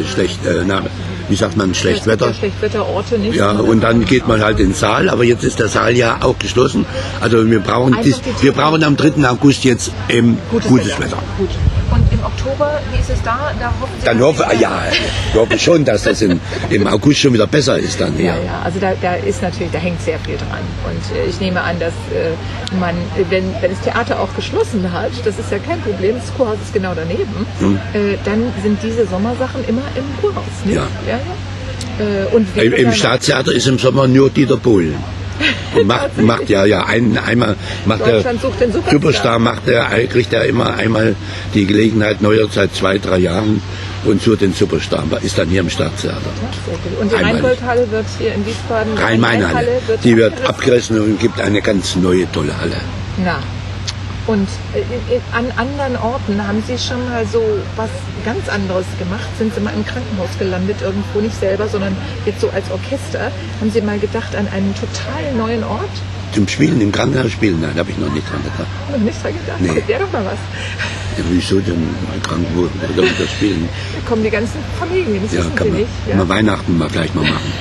Schlechtwetterorte
nicht.
Ja, und dann geht man halt in den Saal, aber jetzt ist der Saal ja auch geschlossen. Also wir brauchen am 3. August jetzt gutes Wetter.
Gut. Und im Oktober, wie ist es da? Da hoffen Sie
Dann ich hoffe schon, dass das im August schon wieder besser ist dann.
Ja, also da ist natürlich, da hängt sehr viel dran. Und ich nehme an, dass man, wenn das Theater auch geschlossen hat, das ist ja kein Problem, das Kurhaus ist genau daneben, dann sind diese Sommersachen immer im Kurhaus. Nicht? Ja. Und
im Staatstheater ist im Sommer nur Dieter Bohlen. Und macht einmal macht der Superstar kriegt er immer einmal die Gelegenheit, neuer seit 2-3 Jahren und so den Superstar, ist dann hier im Staatstheater.
Und die Rheingoldhalle wird hier in Wiesbaden,
Rhein-Main-Halle, die wird abgerissen und gibt eine ganz neue, tolle Halle.
Ja. Und an anderen Orten haben Sie schon mal so was ganz anderes gemacht? Sind Sie mal im Krankenhaus gelandet, irgendwo nicht selber, sondern jetzt so als Orchester? Haben Sie mal gedacht an einen total neuen Ort?
Zum Spielen, im Krankenhaus spielen? Nein, da habe ich noch nicht dran gedacht.
Noch nicht dran gedacht?
Nee.
Wäre doch mal was.
Ja, wieso denn Krankenhaus oder das Spielen?
Da kommen die ganzen Familien, das wissen
kann
Sie
man,
nicht. Ja?
Mal Weihnachten vielleicht mal machen.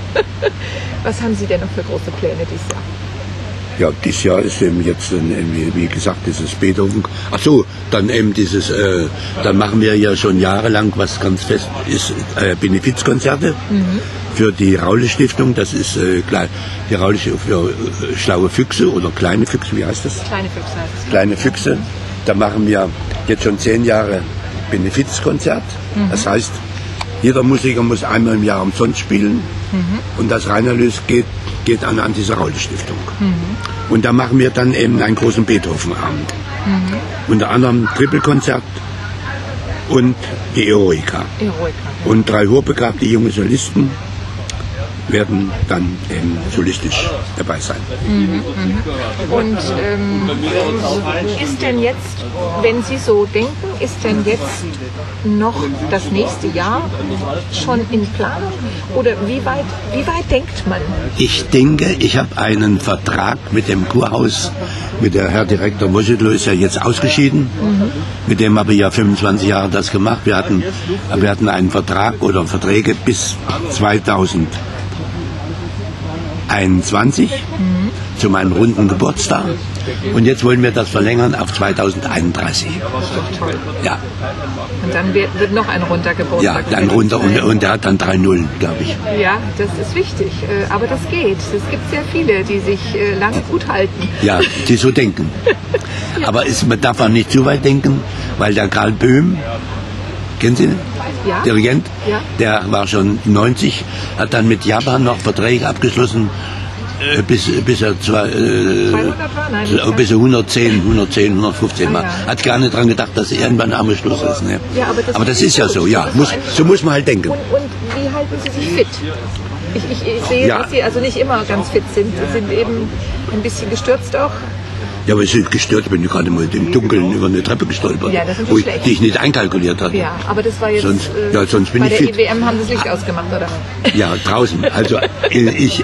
Was haben Sie denn noch für große Pläne dieses Jahr?
Ja, dieses Jahr ist eben jetzt, wie gesagt, dieses Beethoven. Ach so, dann eben dieses, dann machen wir ja schon jahrelang, was ganz fest ist, Benefizkonzerte für die Raule-Stiftung. Das ist die Raule für schlaue Füchse oder kleine Füchse, wie heißt das?
Kleine Füchse heißt es.
Kleine Füchse. Da machen wir jetzt schon 10 Jahre Benefizkonzert. Das heißt, jeder Musiker muss einmal im Jahr umsonst spielen und das Reinerlös geht an diese Raule-Stiftung. Und da machen wir dann eben einen großen Beethoven-Abend. Unter anderem Trippelkonzert und die Eroica. Und 3 hochbegabte junge Solisten werden dann eben solistisch dabei sein.
Und ist denn jetzt, wenn Sie so denken, ist denn jetzt noch das nächste Jahr schon in Planung? Oder wie weit denkt man?
Ich denke, ich habe einen Vertrag mit dem Kurhaus, mit der Herr Direktor Moschedlo ist ja jetzt ausgeschieden. Mit dem habe ich ja 25 Jahre das gemacht. Wir hatten einen Vertrag oder Verträge bis 2021 zu meinem runden Geburtstag. Und jetzt wollen wir das verlängern auf 2031. Ja.
Und dann wird noch ein runder Geburtstag.
Ja, dann runter und der hat dann 3 Nullen, glaube ich.
Ja, das ist wichtig. Aber das geht. Es gibt sehr viele, die sich lange gut halten.
Ja, die so denken. Aber man darf auch nicht zu weit denken, weil der Karl Böhm, kennen Sie ihn?
Ja.
Dirigent,
ja.
Der war schon 90, hat dann mit Japan noch Verträge abgeschlossen, bis er 110, 115 war. Hat gar nicht dran gedacht, dass irgendwann am Schluss ist. Ne?
Ja, aber
das ist ja so, ja. So muss man halt denken.
Und wie halten Sie sich fit? Ich sehe, dass Sie also nicht immer ganz fit sind. Sie sind eben ein bisschen gestürzt auch.
Ja, aber ich bin gestört, bin ich gerade mal im Dunkeln über eine Treppe gestolpert,
ja, das ist
wo
schlecht.
Die ich nicht einkalkuliert hatte.
Ja, aber das war jetzt,
sonst bin
bei
ich
der
fit.
EWM haben Sie das Licht ausgemacht, oder?
Ja, draußen. Also ich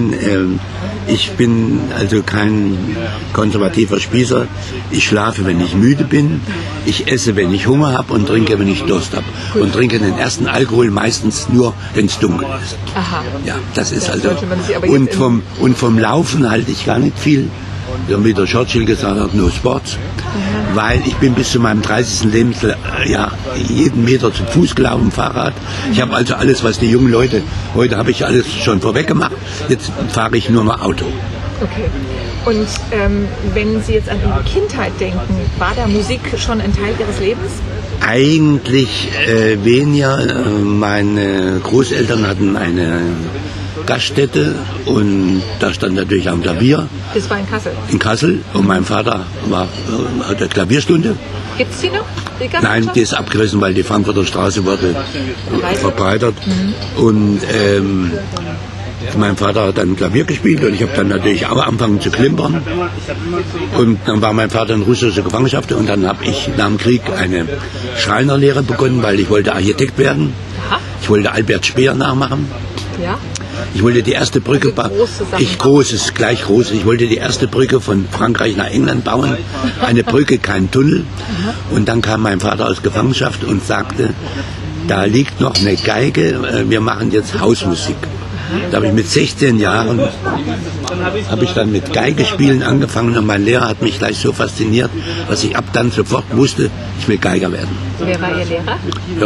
bin also kein konservativer Spießer. Ich schlafe, wenn ich müde bin. Ich esse, wenn ich Hunger habe und trinke, wenn ich Durst habe. Und trinke den ersten Alkohol meistens nur, wenn es dunkel ist.
Aha.
Ja, das ist
das
also. Und vom Laufen halte ich gar nicht viel. Wie der Churchill gesagt hat, no sports. Weil ich bin bis zu meinem 30. Lebensjahr jeden Meter zu Fuß gelaufen, Fahrrad. Ich habe also alles, was die jungen Leute, heute habe ich alles schon vorweg gemacht, jetzt fahre ich nur noch Auto.
Okay. Und wenn Sie jetzt an Ihre Kindheit denken, war da Musik schon ein Teil Ihres Lebens?
Eigentlich weniger. Meine Großeltern hatten eine Gaststätte und da stand natürlich am Klavier.
Das war in Kassel? In
Kassel und mein Vater hatte Klavierstunde.
Gibt es die noch? Die
Nein, die ist abgerissen, weil die Frankfurter Straße wurde verbreitert. Und mein Vater hat dann Klavier gespielt und ich habe dann natürlich auch angefangen zu klimpern. Und dann war mein Vater in russischer Gefangenschaft und dann habe ich nach dem Krieg eine Schreinerlehre begonnen, weil ich wollte Architekt werden.
Aha.
Ich wollte Albert Speer nachmachen.
Ja.
Ich wollte die erste Brücke bauen. Ich wollte die erste Brücke von Frankreich nach England bauen. Eine Brücke, kein Tunnel. Und dann kam mein Vater aus Gefangenschaft und sagte, da liegt noch eine Geige, wir machen jetzt Hausmusik. Da habe ich mit 16 Jahren habe ich dann mit Geigespielen angefangen und mein Lehrer hat mich gleich so fasziniert, dass ich ab dann sofort wusste, ich will Geiger werden.
Wer war Ihr Lehrer?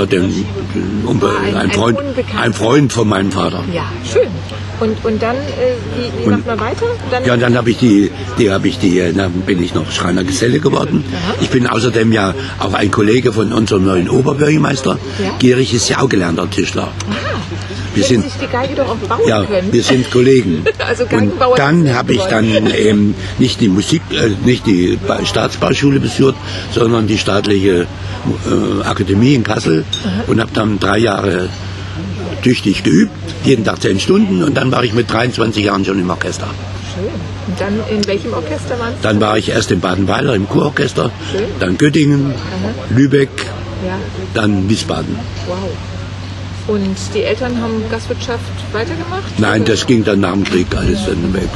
Ja, ein Freund von meinem Vater.
Ja, schön. Und dann, wie macht man weiter?
Dann bin ich noch Schreiner Geselle geworden.
Aha.
Ich bin außerdem ja auch ein Kollege von unserem neuen Oberbürgermeister.
Ja?
Gierich ist ja auch gelernter Tischler. Wir sind,
sich die Geige doch auch bauen können.
wir sind Kollegen.
Also
und
Geigenbauer
dann habe ich dann nicht die Staatsbauschule besucht, sondern die staatliche Akademie in Kassel und habe dann 3 Jahre tüchtig geübt, jeden Tag 10 Stunden und dann war ich mit 23 Jahren schon im Orchester.
Schön. Und dann in welchem Orchester waren Sie?
Dann war ich erst in Baden-Weiler im Kurorchester,
Schön.
dann Göttingen, Lübeck,
Ja,
dann Wiesbaden.
wow. Und die Eltern haben Gastwirtschaft weitergemacht?
Nein, das ging dann nach dem Krieg alles dann weg.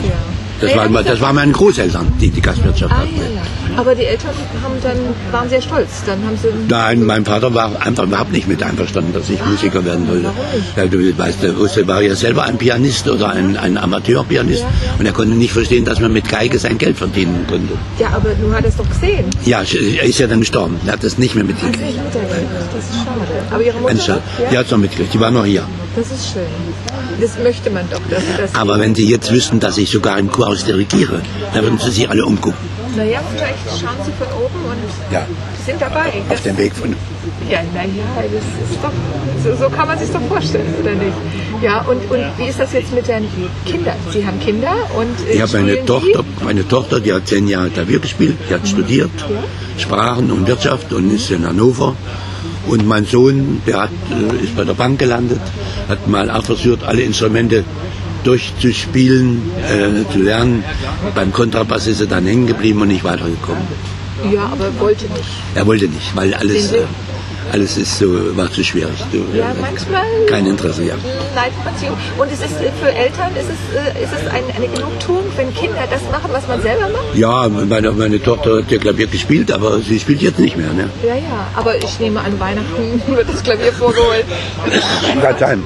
Das waren meine Großeltern, die Gastwirtschaft hatten.
Ja. Aber die Eltern waren sehr stolz. Dann haben sie
Nein, mein Vater war einfach überhaupt nicht mit einverstanden, dass ich Musiker werden wollte.
Warum nicht?
Ja, du weißt, der Usse war ja selber ein Pianist oder ein Amateurpianist und er konnte nicht verstehen, dass man mit Geige sein Geld verdienen konnte.
Ja, aber du hattest doch gesehen.
Ja, er ist ja dann gestorben. Er hat das nicht mehr mitgekriegt.
Das ist schade. Aber Ihre Mutter?
Die hat es noch mitgekriegt. Die war noch hier.
Das ist schön. Das möchte man doch.
Aber wenn Sie jetzt wüssten, dass ich sogar im Kurhaus dirigiere, dann würden Sie sich alle umgucken.
Naja, vielleicht schauen Sie von oben und
Ja.
sind dabei.
Auf dem Weg von...
Ja, naja, das ist doch, so kann man sich doch vorstellen, oder nicht? Ja, und wie ist das jetzt mit den Kindern? Sie haben Kinder und
Ich habe meine Tochter, die hat 10 Jahre Klavier gespielt, die hat studiert, Sprachen und Wirtschaft und ist in Hannover. Und mein Sohn, der ist bei der Bank gelandet, hat mal auch versucht, alle Instrumente durchzuspielen, zu lernen. Beim Kontrabass ist er dann hängen geblieben und nicht weitergekommen.
Ja, aber wollte nicht.
Er wollte nicht, weil alles ist war zu schwierig.
Ja, manchmal.
Kein Interesse, ja.
Nein, und es ist für Eltern ist es eine Genugtuung, wenn Kinder das machen, was man selber macht?
Ja, meine Tochter hat ja Klavier gespielt, aber sie spielt jetzt nicht mehr. Ne?
Ja, aber ich nehme an, Weihnachten wird das Klavier vorgeholt.
Kann sein.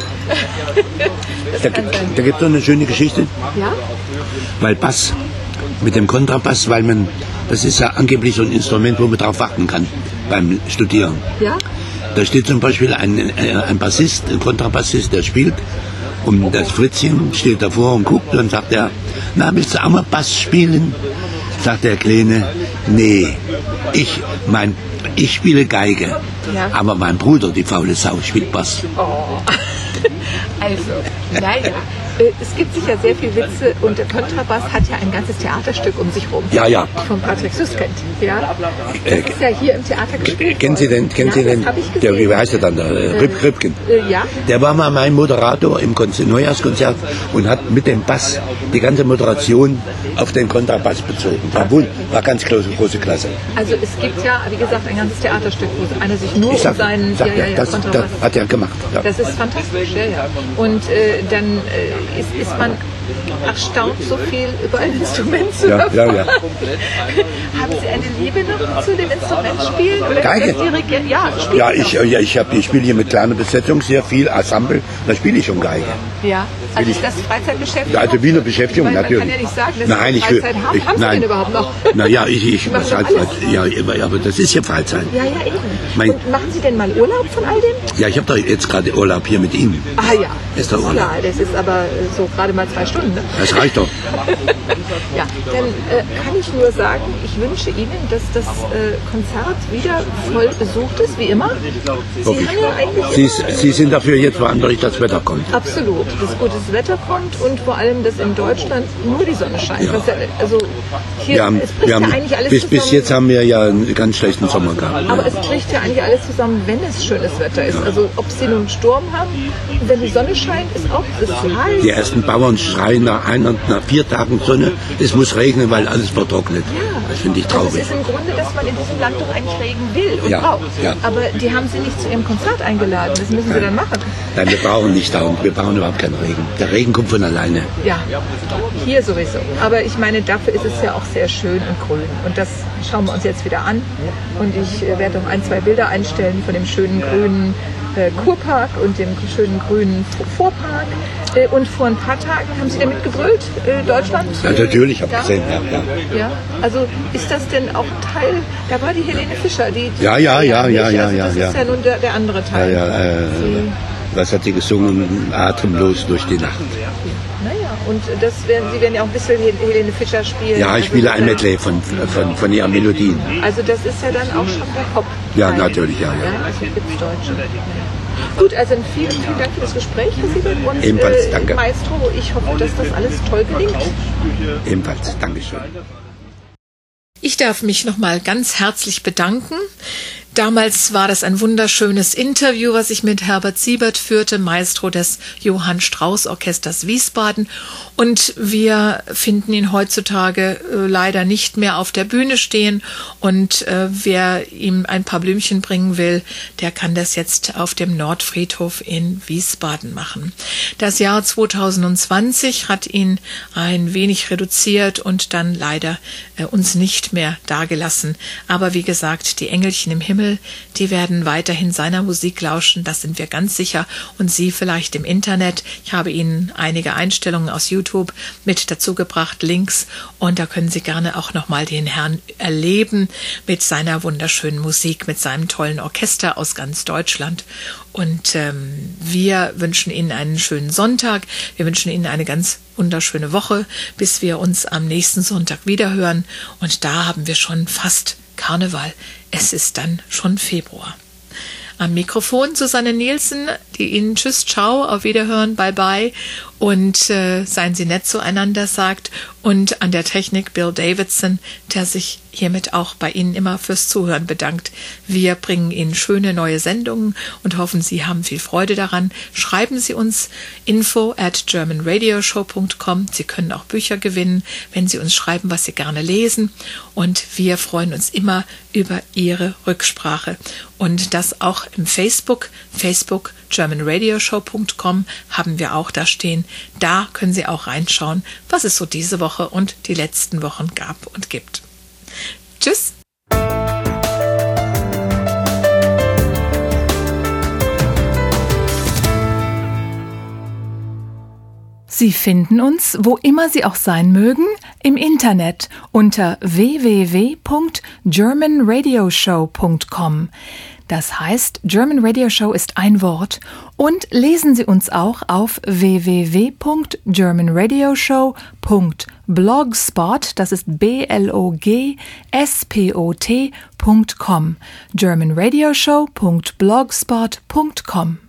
Da gibt es eine schöne Geschichte.
Ja?
Weil Bass, mit dem Kontrabass, das ist ja angeblich so ein Instrument, wo man drauf warten kann beim Studieren.
Ja?
Da steht zum Beispiel ein Bassist, ein Kontrabassist, der spielt und das Fritzchen steht davor und guckt und sagt er, na, willst du auch mal Bass spielen? Sagt der Kleine, nee, ich spiele Geige,
Ja.
aber mein Bruder, die faule Sau, spielt Bass.
Oh. Also, naja, es gibt sicher sehr viele Witze und der Kontrabass hat ja ein ganzes Theaterstück um sich rum.
Ja.
Von Patrick Süskind. Ja? Das ist ja hier im Theater gespielt.
Kennen Sie den?
Das hab ich gesehen.
Wie heißt der dann? Ripken.
Ja.
Der war mal mein Moderator im Neujahrskonzert und hat mit dem Bass die ganze Moderation auf den Kontrabass bezogen. War ganz große Klasse.
Also es gibt ja, wie gesagt, ein ganzes Theaterstück, wo einer sich nur um seinen
das
Kontrabass...
hat er gemacht. Ja.
Das ist fantastisch, ja. Und dann ist man erstaunt, so viel über ein Instrument zu erfahren.
Ja.
Haben Sie eine Liebe noch zu dem Instrumentspielen? Oder
Geige? Ja, ich spiele hier mit kleiner Besetzung sehr viel Ensemble, da spiele ich schon Geige.
Ja, also ist das Freizeitbeschäftigung?
Ja, also wie eine Beschäftigung, natürlich.
Man kann ja nicht sagen, dass
nein,
Sie Freizeit haben. Haben Sie denn überhaupt noch?
Naja,
machen alles.
aber das ist ja Freizeit.
Ja, eben. Und machen Sie denn mal Urlaub von all dem?
Ja, ich habe doch jetzt gerade Urlaub hier mit Ihnen.
Ah ja,
ist der Urlaub.
Klar, das ist aber so gerade mal 2 Stunden. Ne?
Das reicht doch.
Ja, dann kann ich nur sagen, ich wünsche Ihnen, dass das Konzert wieder voll besucht ist, wie immer.
Sie sind dafür jetzt verantwortlich, dass das Wetter kommt.
Absolut, dass gutes Wetter kommt und vor allem, dass in Deutschland nur die Sonne scheint.
Ja.
Also hier, es bricht ja eigentlich alles zusammen.
Bis jetzt haben wir ja einen ganz schlechten Sommer gehabt.
Aber es bricht ja eigentlich alles zusammen, wenn es schönes Wetter ist. Ja. Also ob Sie nun Sturm haben, wenn die Sonne scheint, ist auch total...
Die ersten Bauern schreien nach 4 Tagen Sonne, es muss regnen, weil alles vertrocknet.
Ja.
Das finde ich traurig.
Das ist im Grunde, dass man in diesem Land doch eigentlich Regen will und braucht.
Ja.
Aber die haben Sie nicht zu Ihrem Konzert eingeladen. Das müssen Sie dann machen.
Nein, wir brauchen nicht darum. Wir brauchen überhaupt keinen Regen. Der Regen kommt von alleine.
Ja, hier sowieso. Aber ich meine, dafür ist es ja auch sehr schön und grün. Und das schauen wir uns jetzt wieder an. Und ich werde noch 1, 2 Bilder einstellen von dem schönen grünen Kurpark und dem schönen grünen Vorpark. Und vor ein paar Tagen haben Sie da mitgebrüllt, Deutschland?
Ja, natürlich, habe ich gesehen,
Ja, also ist das denn auch Teil, da war die Helene Fischer, die...
Ja.
Das ist ja nun der andere Teil.
Was hat sie gesungen? Atemlos durch die Nacht.
Naja, und Sie werden ja auch ein bisschen Helene Fischer spielen.
Ja, ich spiele ein Medley von ihren Melodien.
Also das ist ja dann auch schon der Pop.
Ja, natürlich, ja.
Also gibt's Deutsche. Gut, also vielen Dank für das Gespräch, Herr Siebert. Und
ebenfalls, danke.
Maestro, ich hoffe, dass das alles toll gelingt.
Ebenfalls, Dankeschön.
Ich darf mich nochmal ganz herzlich bedanken. Damals war das ein wunderschönes Interview, was ich mit Herbert Siebert führte, Maestro des Johann Strauss Orchesters Wiesbaden. Und wir finden ihn heutzutage leider nicht mehr auf der Bühne stehen. Und wer ihm ein paar Blümchen bringen will, der kann das jetzt auf dem Nordfriedhof in Wiesbaden machen. Das Jahr 2020 hat ihn ein wenig reduziert und dann leider uns nicht mehr dagelassen. Aber wie gesagt, die Engelchen im Himmel, die werden weiterhin seiner Musik lauschen, das sind wir ganz sicher. Und Sie vielleicht im Internet. Ich habe Ihnen einige Einstellungen aus YouTube mit dazu gebracht, Links. Und da können Sie gerne auch nochmal den Herrn erleben mit seiner wunderschönen Musik, mit seinem tollen Orchester aus ganz Deutschland. Und wir wünschen Ihnen einen schönen Sonntag. Wir wünschen Ihnen eine ganz wunderschöne Woche, bis wir uns am nächsten Sonntag wiederhören. Und da haben wir schon fast Karneval. Es ist dann schon Februar. Am Mikrofon Susanne Nielsen, die Ihnen Tschüss, Ciao, auf Wiederhören, Bye Bye und seien Sie nett zueinander sagt. Und an der Technik Bill Davidson, der sich hiermit auch bei Ihnen immer fürs Zuhören bedankt. Wir bringen Ihnen schöne neue Sendungen und hoffen, Sie haben viel Freude daran. Schreiben Sie uns info@germanradioshow.com. Sie können auch Bücher gewinnen, wenn Sie uns schreiben, was Sie gerne lesen. Und wir freuen uns immer über Ihre Rücksprache. Und das auch im Facebook germanradioshow.com haben wir auch da stehen. Da können Sie auch reinschauen, was es so diese Woche und die letzten Wochen gab und gibt. Tschüss! Sie finden uns, wo immer Sie auch sein mögen, im Internet unter www.germanradioshow.com. Das heißt, German Radio Show ist ein Wort. Und lesen Sie uns auch auf www.germanradioshow.blogspot, das ist blogspot.com. germanradioshow.blogspot.com.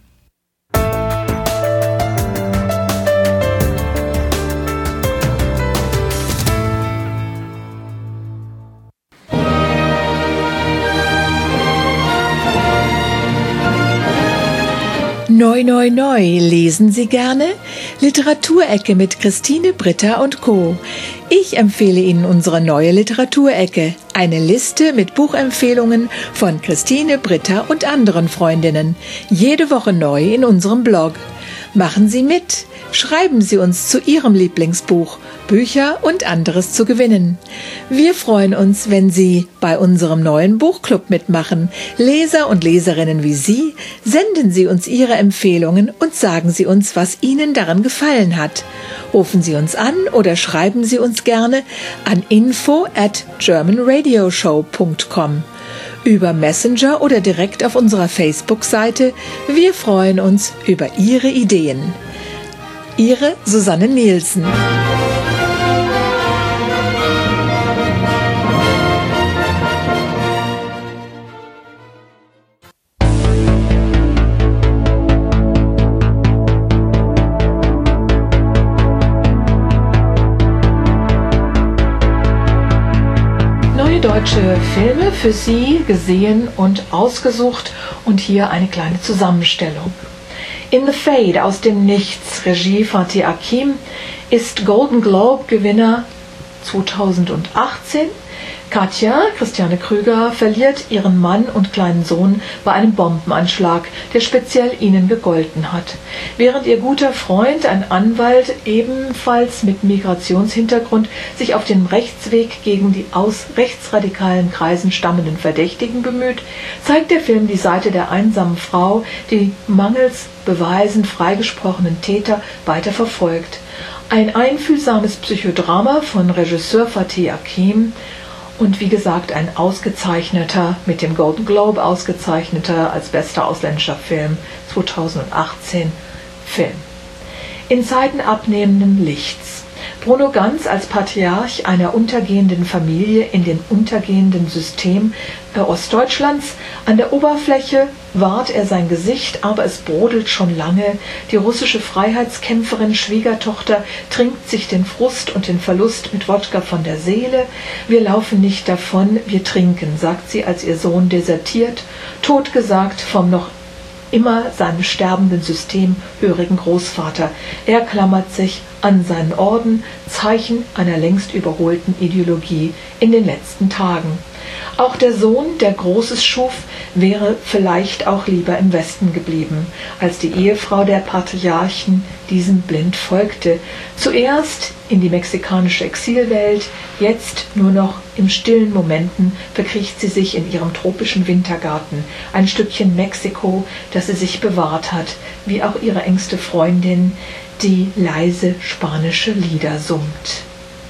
Neu, neu, neu. Lesen Sie gerne? Literaturecke mit Christine Britta und Co. Ich empfehle Ihnen unsere neue Literaturecke. Eine Liste mit Buchempfehlungen von Christine Britta und anderen Freundinnen. Jede Woche neu in unserem Blog. Machen Sie mit. Schreiben Sie uns zu Ihrem Lieblingsbuch, Bücher und anderes zu gewinnen. Wir freuen uns, wenn Sie bei unserem neuen Buchclub mitmachen. Leser und Leserinnen wie Sie, senden Sie uns Ihre Empfehlungen und sagen Sie uns, was Ihnen daran gefallen hat. Rufen Sie uns an oder schreiben Sie uns gerne an info@germanradioshow.com. Über Messenger oder direkt auf unserer Facebook-Seite. Wir freuen uns über Ihre Ideen. Ihre Susanne Nielsen. Neue deutsche Filme für Sie gesehen und ausgesucht und hier eine kleine Zusammenstellung. In the Fade aus dem Nichts, Regie Fatih Akin, ist Golden Globe Gewinner 2018
Katja, Christiane Krüger, verliert ihren Mann und kleinen Sohn bei einem Bombenanschlag, der speziell ihnen gegolten hat. Während ihr guter Freund, ein Anwalt, ebenfalls mit Migrationshintergrund, sich auf dem Rechtsweg gegen die aus rechtsradikalen Kreisen stammenden Verdächtigen bemüht, zeigt der Film die Seite der einsamen Frau, die mangels Beweisen freigesprochenen Täter weiter verfolgt. Ein einfühlsames Psychodrama von Regisseur Fateh Akin und wie gesagt ein ausgezeichneter, mit dem Golden Globe ausgezeichneter als bester ausländischer Film 2018 Film. In Zeiten abnehmenden Lichts. Bruno Ganz als Patriarch einer untergehenden Familie in dem untergehenden System Ostdeutschlands. An der Oberfläche wahrt er sein Gesicht, aber es brodelt schon lange. Die russische Freiheitskämpferin Schwiegertochter trinkt sich den Frust und den Verlust mit Wodka von der Seele. Wir laufen nicht davon, wir trinken, sagt sie, als ihr Sohn desertiert, totgesagt vom noch immer seinem sterbenden System hörigen Großvater. Er klammert sich an seinen Orden, Zeichen einer längst überholten Ideologie in den letzten Tagen. Auch der Sohn, der Großes schuf, wäre vielleicht auch lieber im Westen geblieben, als die Ehefrau der Patriarchen diesem blind folgte. Zuerst in die mexikanische Exilwelt, jetzt nur noch in stillen Momenten verkriecht sie sich in ihrem tropischen Wintergarten, ein Stückchen Mexiko, das sie sich bewahrt hat, wie auch ihre engste Freundin, die leise spanische Lieder summt.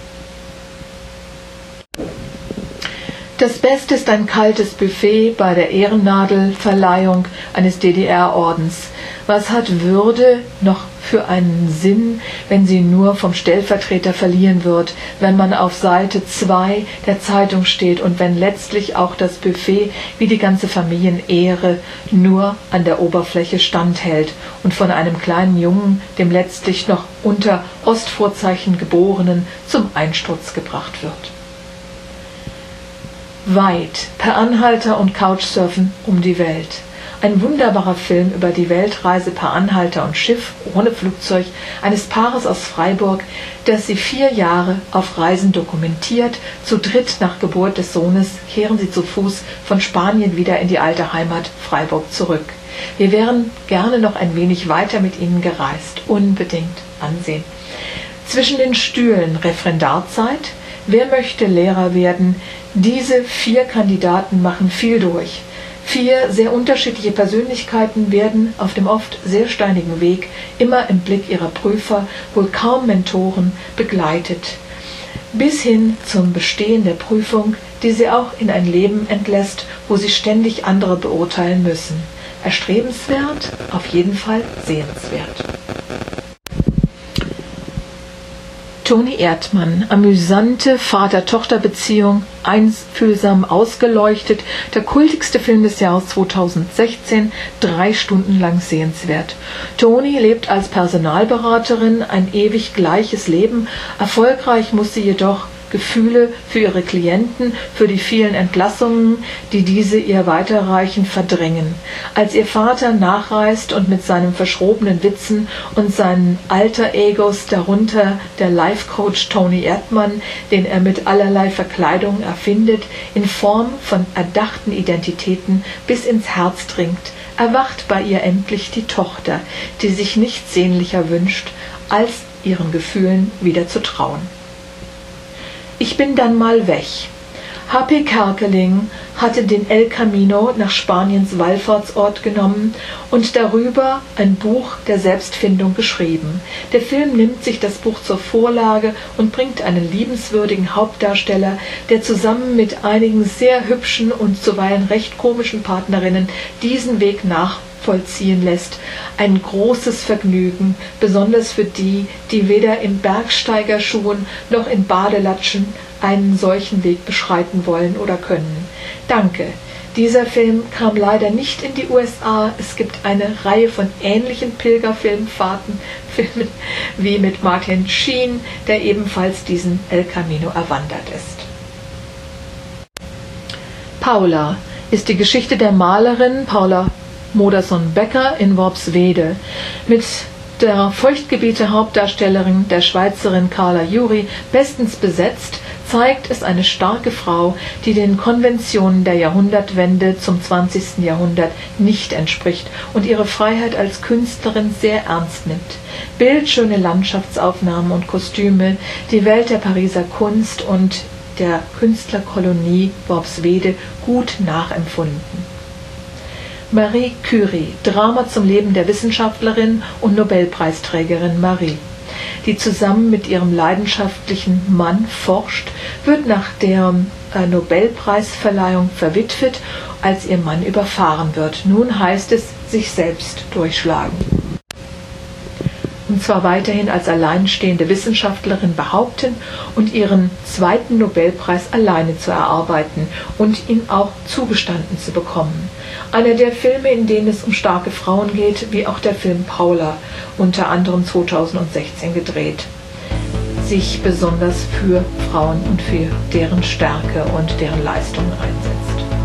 Das Beste ist ein kaltes Buffet bei der Ehrennadelverleihung eines DDR-Ordens. Was hat Würde noch für einen Sinn, wenn sie nur vom Stellvertreter verliehen wird, wenn man auf Seite 2 der Zeitung steht und wenn letztlich auch das Buffet wie die ganze Familienehre nur an der Oberfläche standhält und von einem kleinen Jungen, dem letztlich noch unter Ostvorzeichen Geborenen, zum Einsturz gebracht wird. Weit, per Anhalter und Couchsurfen um die Welt. Ein wunderbarer Film über die Weltreise per Anhalter und Schiff ohne Flugzeug eines Paares aus Freiburg, das sie 4 Jahre auf Reisen dokumentiert. Zu dritt nach Geburt des Sohnes kehren sie zu Fuß von Spanien wieder in die alte Heimat Freiburg zurück. Wir wären gerne noch ein wenig weiter mit ihnen gereist. Unbedingt ansehen. Zwischen den Stühlen Referendarzeit. Wer möchte Lehrer werden? Diese 4 Kandidaten machen viel durch. 4 sehr unterschiedliche Persönlichkeiten werden auf dem oft sehr steinigen Weg immer im Blick ihrer Prüfer, wohl kaum Mentoren, begleitet. Bis hin zum Bestehen der Prüfung, die sie auch in ein Leben entlässt, wo sie ständig andere beurteilen müssen. Erstrebenswert, auf jeden Fall sehenswert. Toni Erdmann, amüsante Vater-Tochter-Beziehung, einfühlsam ausgeleuchtet, der kultigste Film des Jahres 2016, 3 Stunden lang sehenswert. Toni lebt als Personalberaterin ein ewig gleiches Leben, erfolgreich muss sie jedoch Gefühle für ihre Klienten, für die vielen Entlassungen, die diese ihr weiterreichen, verdrängen. Als ihr Vater nachreist und mit seinen verschrobenen Witzen und seinen Alter-Egos, darunter der Life-Coach Toni Erdmann, den er mit allerlei Verkleidungen erfindet, in Form von erdachten Identitäten bis ins Herz dringt, erwacht bei ihr endlich die Tochter, die sich nichts sehnlicher wünscht, als ihren Gefühlen wieder zu trauen. Ich bin dann mal weg. H.P. Kerkeling hatte den El Camino nach Spaniens Wallfahrtsort genommen und darüber ein Buch der Selbstfindung geschrieben. Der Film nimmt sich das Buch zur Vorlage und bringt einen liebenswürdigen Hauptdarsteller, der zusammen mit einigen sehr hübschen und zuweilen recht komischen Partnerinnen diesen Weg nachvollziehen lässt. Ein großes Vergnügen, besonders für die, die weder in Bergsteigerschuhen noch in Badelatschen einen solchen Weg beschreiten wollen oder können. Danke. Dieser Film kam leider nicht in die USA. Es gibt eine Reihe von ähnlichen Pilgerfilmen wie mit Martin Sheen, der ebenfalls diesen El Camino erwandert ist. Paula ist die Geschichte der Malerin Paula Modersohn-Becker in Worpswede mit der Feuchtgebiete-Hauptdarstellerin, der Schweizerin Carla Juri, bestens besetzt, zeigt es eine starke Frau, die den Konventionen der Jahrhundertwende zum 20. Jahrhundert nicht entspricht und ihre Freiheit als Künstlerin sehr ernst nimmt. Bildschöne Landschaftsaufnahmen und Kostüme, die Welt der Pariser Kunst und der Künstlerkolonie Worpswede gut nachempfunden. Marie Curie, Drama zum Leben der Wissenschaftlerin und Nobelpreisträgerin Marie, die zusammen mit ihrem leidenschaftlichen Mann forscht, wird nach der Nobelpreisverleihung verwitwet, als ihr Mann überfahren wird. Nun heißt es, sich selbst durchschlagen. Und zwar weiterhin als alleinstehende Wissenschaftlerin behaupten und ihren zweiten Nobelpreis alleine zu erarbeiten und ihn auch zugestanden zu bekommen. Einer der Filme, in denen es um starke Frauen geht, wie auch der Film Paula, unter anderem 2016 gedreht, sich besonders für Frauen und für deren Stärke und deren Leistungen einsetzt.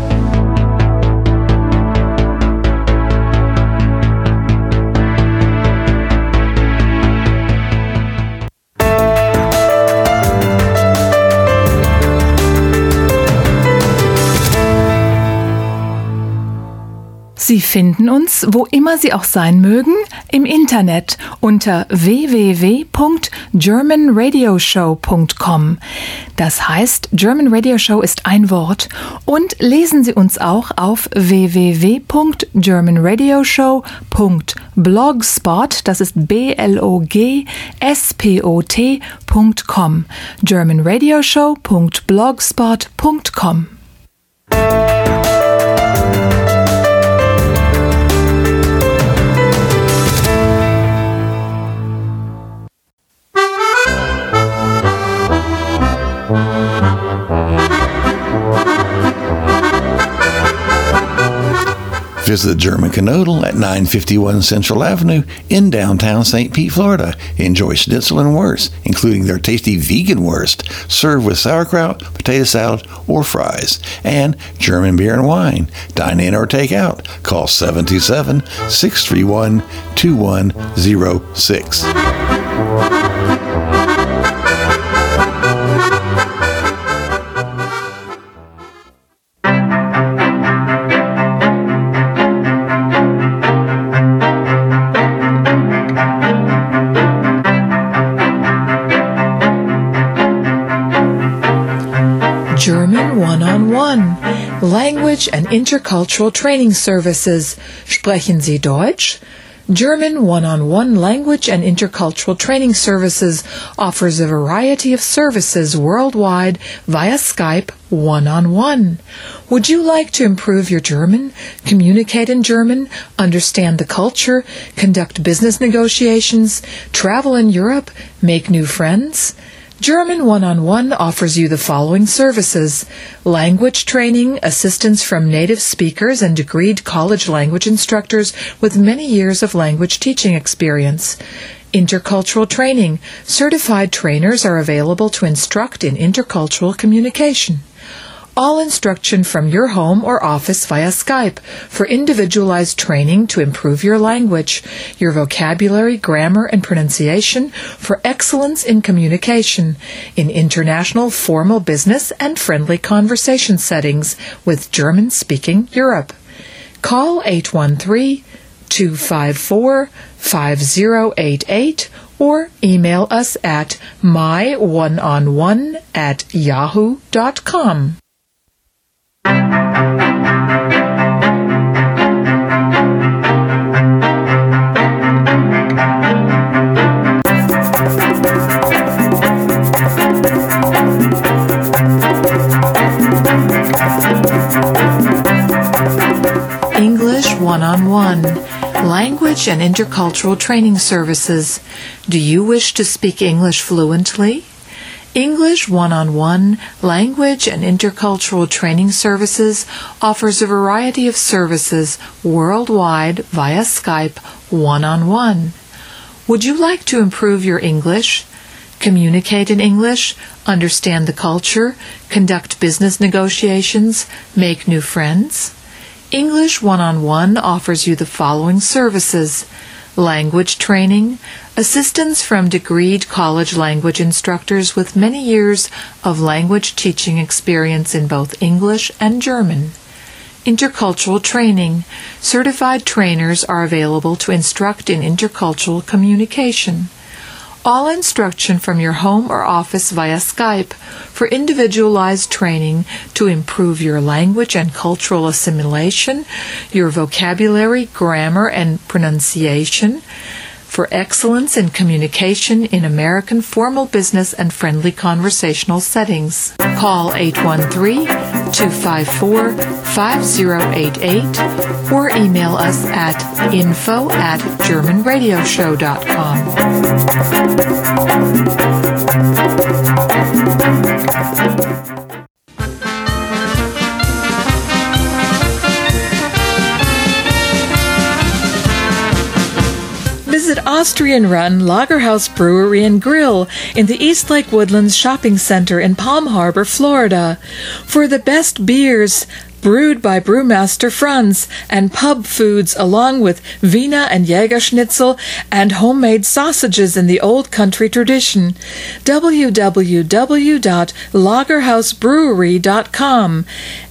Sie finden uns, wo immer Sie auch sein mögen, im Internet unter www.germanradioshow.com. Das heißt, German Radio Show ist ein Wort, und lesen Sie uns auch auf www.germanradioshow.blogspot, das ist blogspot.com, germanradioshow.blogspot.com.
Visit the German Canodal at 951 Central Avenue in downtown St. Pete, Florida. Enjoy schnitzel and wurst, including their tasty vegan wurst, served with sauerkraut, potato salad, or fries, and German beer and wine. Dine in or take out. Call 727-631-2106.
German One-on-One, Language and Intercultural Training Services. Sprechen Sie Deutsch? German One-on-One Language and Intercultural Training Services offers a variety of services worldwide via Skype one-on-one. Would you like to improve your German, communicate in German, understand the culture, conduct business negotiations, travel in Europe, make new friends? German One-on-One offers you the following services: language training, assistance from native speakers and degreed college language instructors with many years of language teaching experience. Intercultural training. Certified trainers are available to instruct in intercultural communication. All instruction from your home or office via Skype for individualized training to improve your language, your vocabulary, grammar, and pronunciation for excellence in communication in international formal business and friendly conversation settings with German-speaking Europe. Call 813-254-5088 or email us at myoneonone@yahoo.com. English One-on-One, Language and Intercultural Training Services. Do you wish to speak English fluently? English One-on-One, Language and Intercultural Training Services offers a variety of services worldwide via Skype one-on-one. Would you like to improve your English, communicate in English, understand the culture, conduct business negotiations, make new friends? English One-on-One offers you the following services:
language training, assistance from degreed college language instructors with many years of language teaching experience in both English and German. Intercultural training. Certified trainers are available to instruct in intercultural communication. All instruction from your home or office via Skype for individualized training to improve your language and cultural assimilation, your vocabulary, grammar, and pronunciation, for excellence in communication in American formal business and friendly conversational settings. Call 813-254-5088 or email us at info@germanradioshow.com. Visit Austrian-run Lagerhaus Brewery and Grill in the East Lake Woodlands Shopping Center in Palm Harbor, Florida. For the best beers brewed by Brewmaster Franz and pub foods along with Wiener and Jägerschnitzel and homemade sausages in the old country tradition. www.lagerhausbrewery.com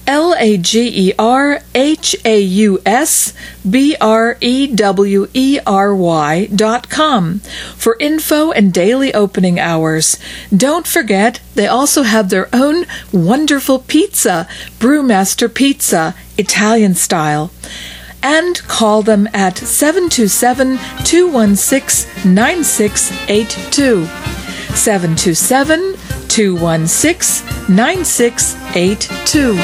LagerhausBrewery.com for info and daily opening hours. Don't forget, they also have their own wonderful pizza, Brewmaster Pizza, Italian style. And call them at 727-216-9682. 727-216-9682.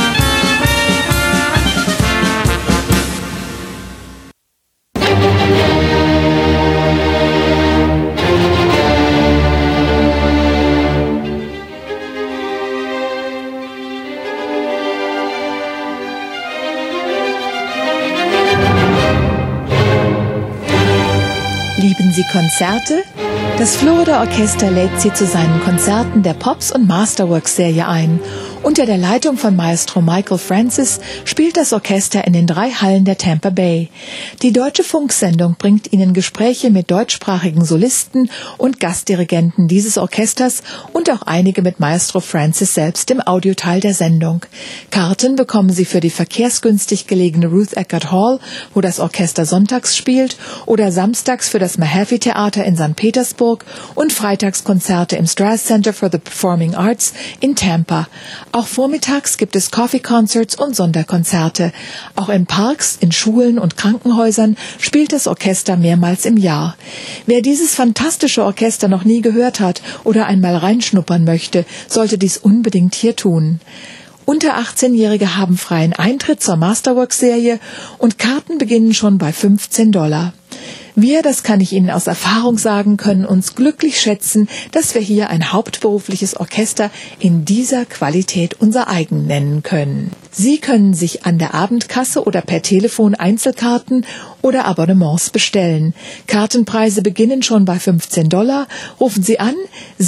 Lieben Sie Konzerte? Das Florida Orchester lädt Sie zu seinen Konzerten der Pops- und Masterworks-Serie ein. Unter der Leitung von Maestro Michael Francis spielt das Orchester in den 3 Hallen der Tampa Bay. Die Deutsche Funksendung bringt Ihnen Gespräche mit deutschsprachigen Solisten und Gastdirigenten dieses Orchesters und auch einige mit Maestro Francis selbst im Audioteil der Sendung. Karten bekommen Sie für die verkehrsgünstig gelegene Ruth Eckerd Hall, wo das Orchester sonntags spielt, oder samstags für das Mahaffey Theater in St. Petersburg und Freitagskonzerte im Strass Center for the Performing Arts in Tampa. Auch vormittags gibt es Coffee Concerts und Sonderkonzerte. Auch in Parks, in Schulen und Krankenhäusern spielt das Orchester mehrmals im Jahr. Wer dieses fantastische Orchester noch nie gehört hat oder einmal reinschnuppern möchte, sollte dies unbedingt hier tun. Unter 18-Jährige haben freien Eintritt zur Masterworks-Serie und Karten beginnen schon bei $15. Wir, das kann ich Ihnen aus Erfahrung sagen, können uns glücklich schätzen, dass wir hier ein hauptberufliches Orchester in dieser Qualität unser eigen nennen können. Sie können sich an der Abendkasse oder per Telefon Einzelkarten oder Abonnements bestellen. Kartenpreise beginnen schon bei $15. Rufen Sie an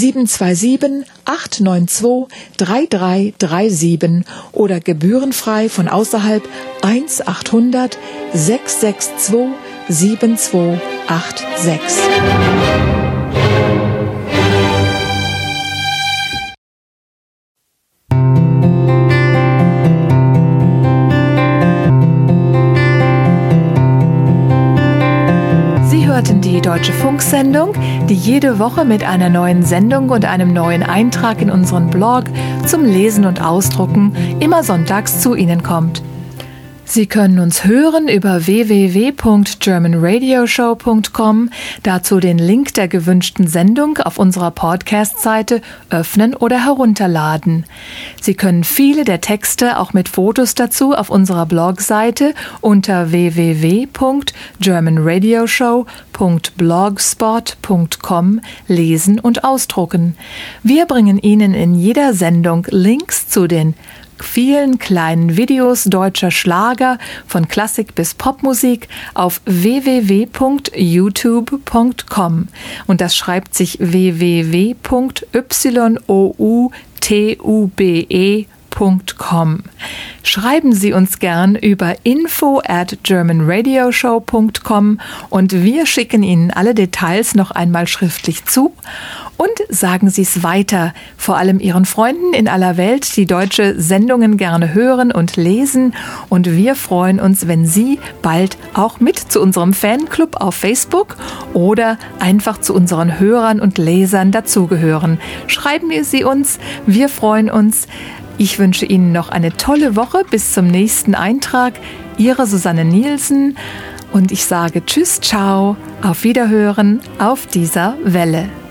727-892-3337 oder gebührenfrei von außerhalb 1-800-662 7286. Sie hörten die Deutsche Funksendung, die jede Woche mit einer neuen Sendung und einem neuen Eintrag in unseren Blog zum Lesen und Ausdrucken immer sonntags zu Ihnen kommt. Sie können uns hören über www.germanradioshow.com, dazu den Link der gewünschten Sendung auf unserer Podcast-Seite öffnen oder herunterladen. Sie können viele der Texte auch mit Fotos dazu auf unserer Blogseite unter www.germanradioshow.blogspot.com lesen und ausdrucken. Wir bringen Ihnen in jeder Sendung Links zu den vielen kleinen Videos deutscher Schlager von Klassik bis Popmusik auf www.youtube.com und das schreibt sich www.youtube.com. germanradioshow.com. Schreiben Sie uns gern über info@germanradioshow.com und wir schicken Ihnen alle Details noch einmal schriftlich zu. Und sagen Sie es weiter, vor allem Ihren Freunden in aller Welt, die deutsche Sendungen gerne hören und lesen. Und wir freuen uns, wenn Sie bald auch mit zu unserem Fanclub auf Facebook oder einfach zu unseren Hörern und Lesern dazugehören. Schreiben Sie uns, wir freuen uns. Ich wünsche Ihnen noch eine tolle Woche. Bis zum nächsten Eintrag. Ihre Susanne Nielsen. Und ich sage Tschüss, ciao, auf Wiederhören auf dieser Welle.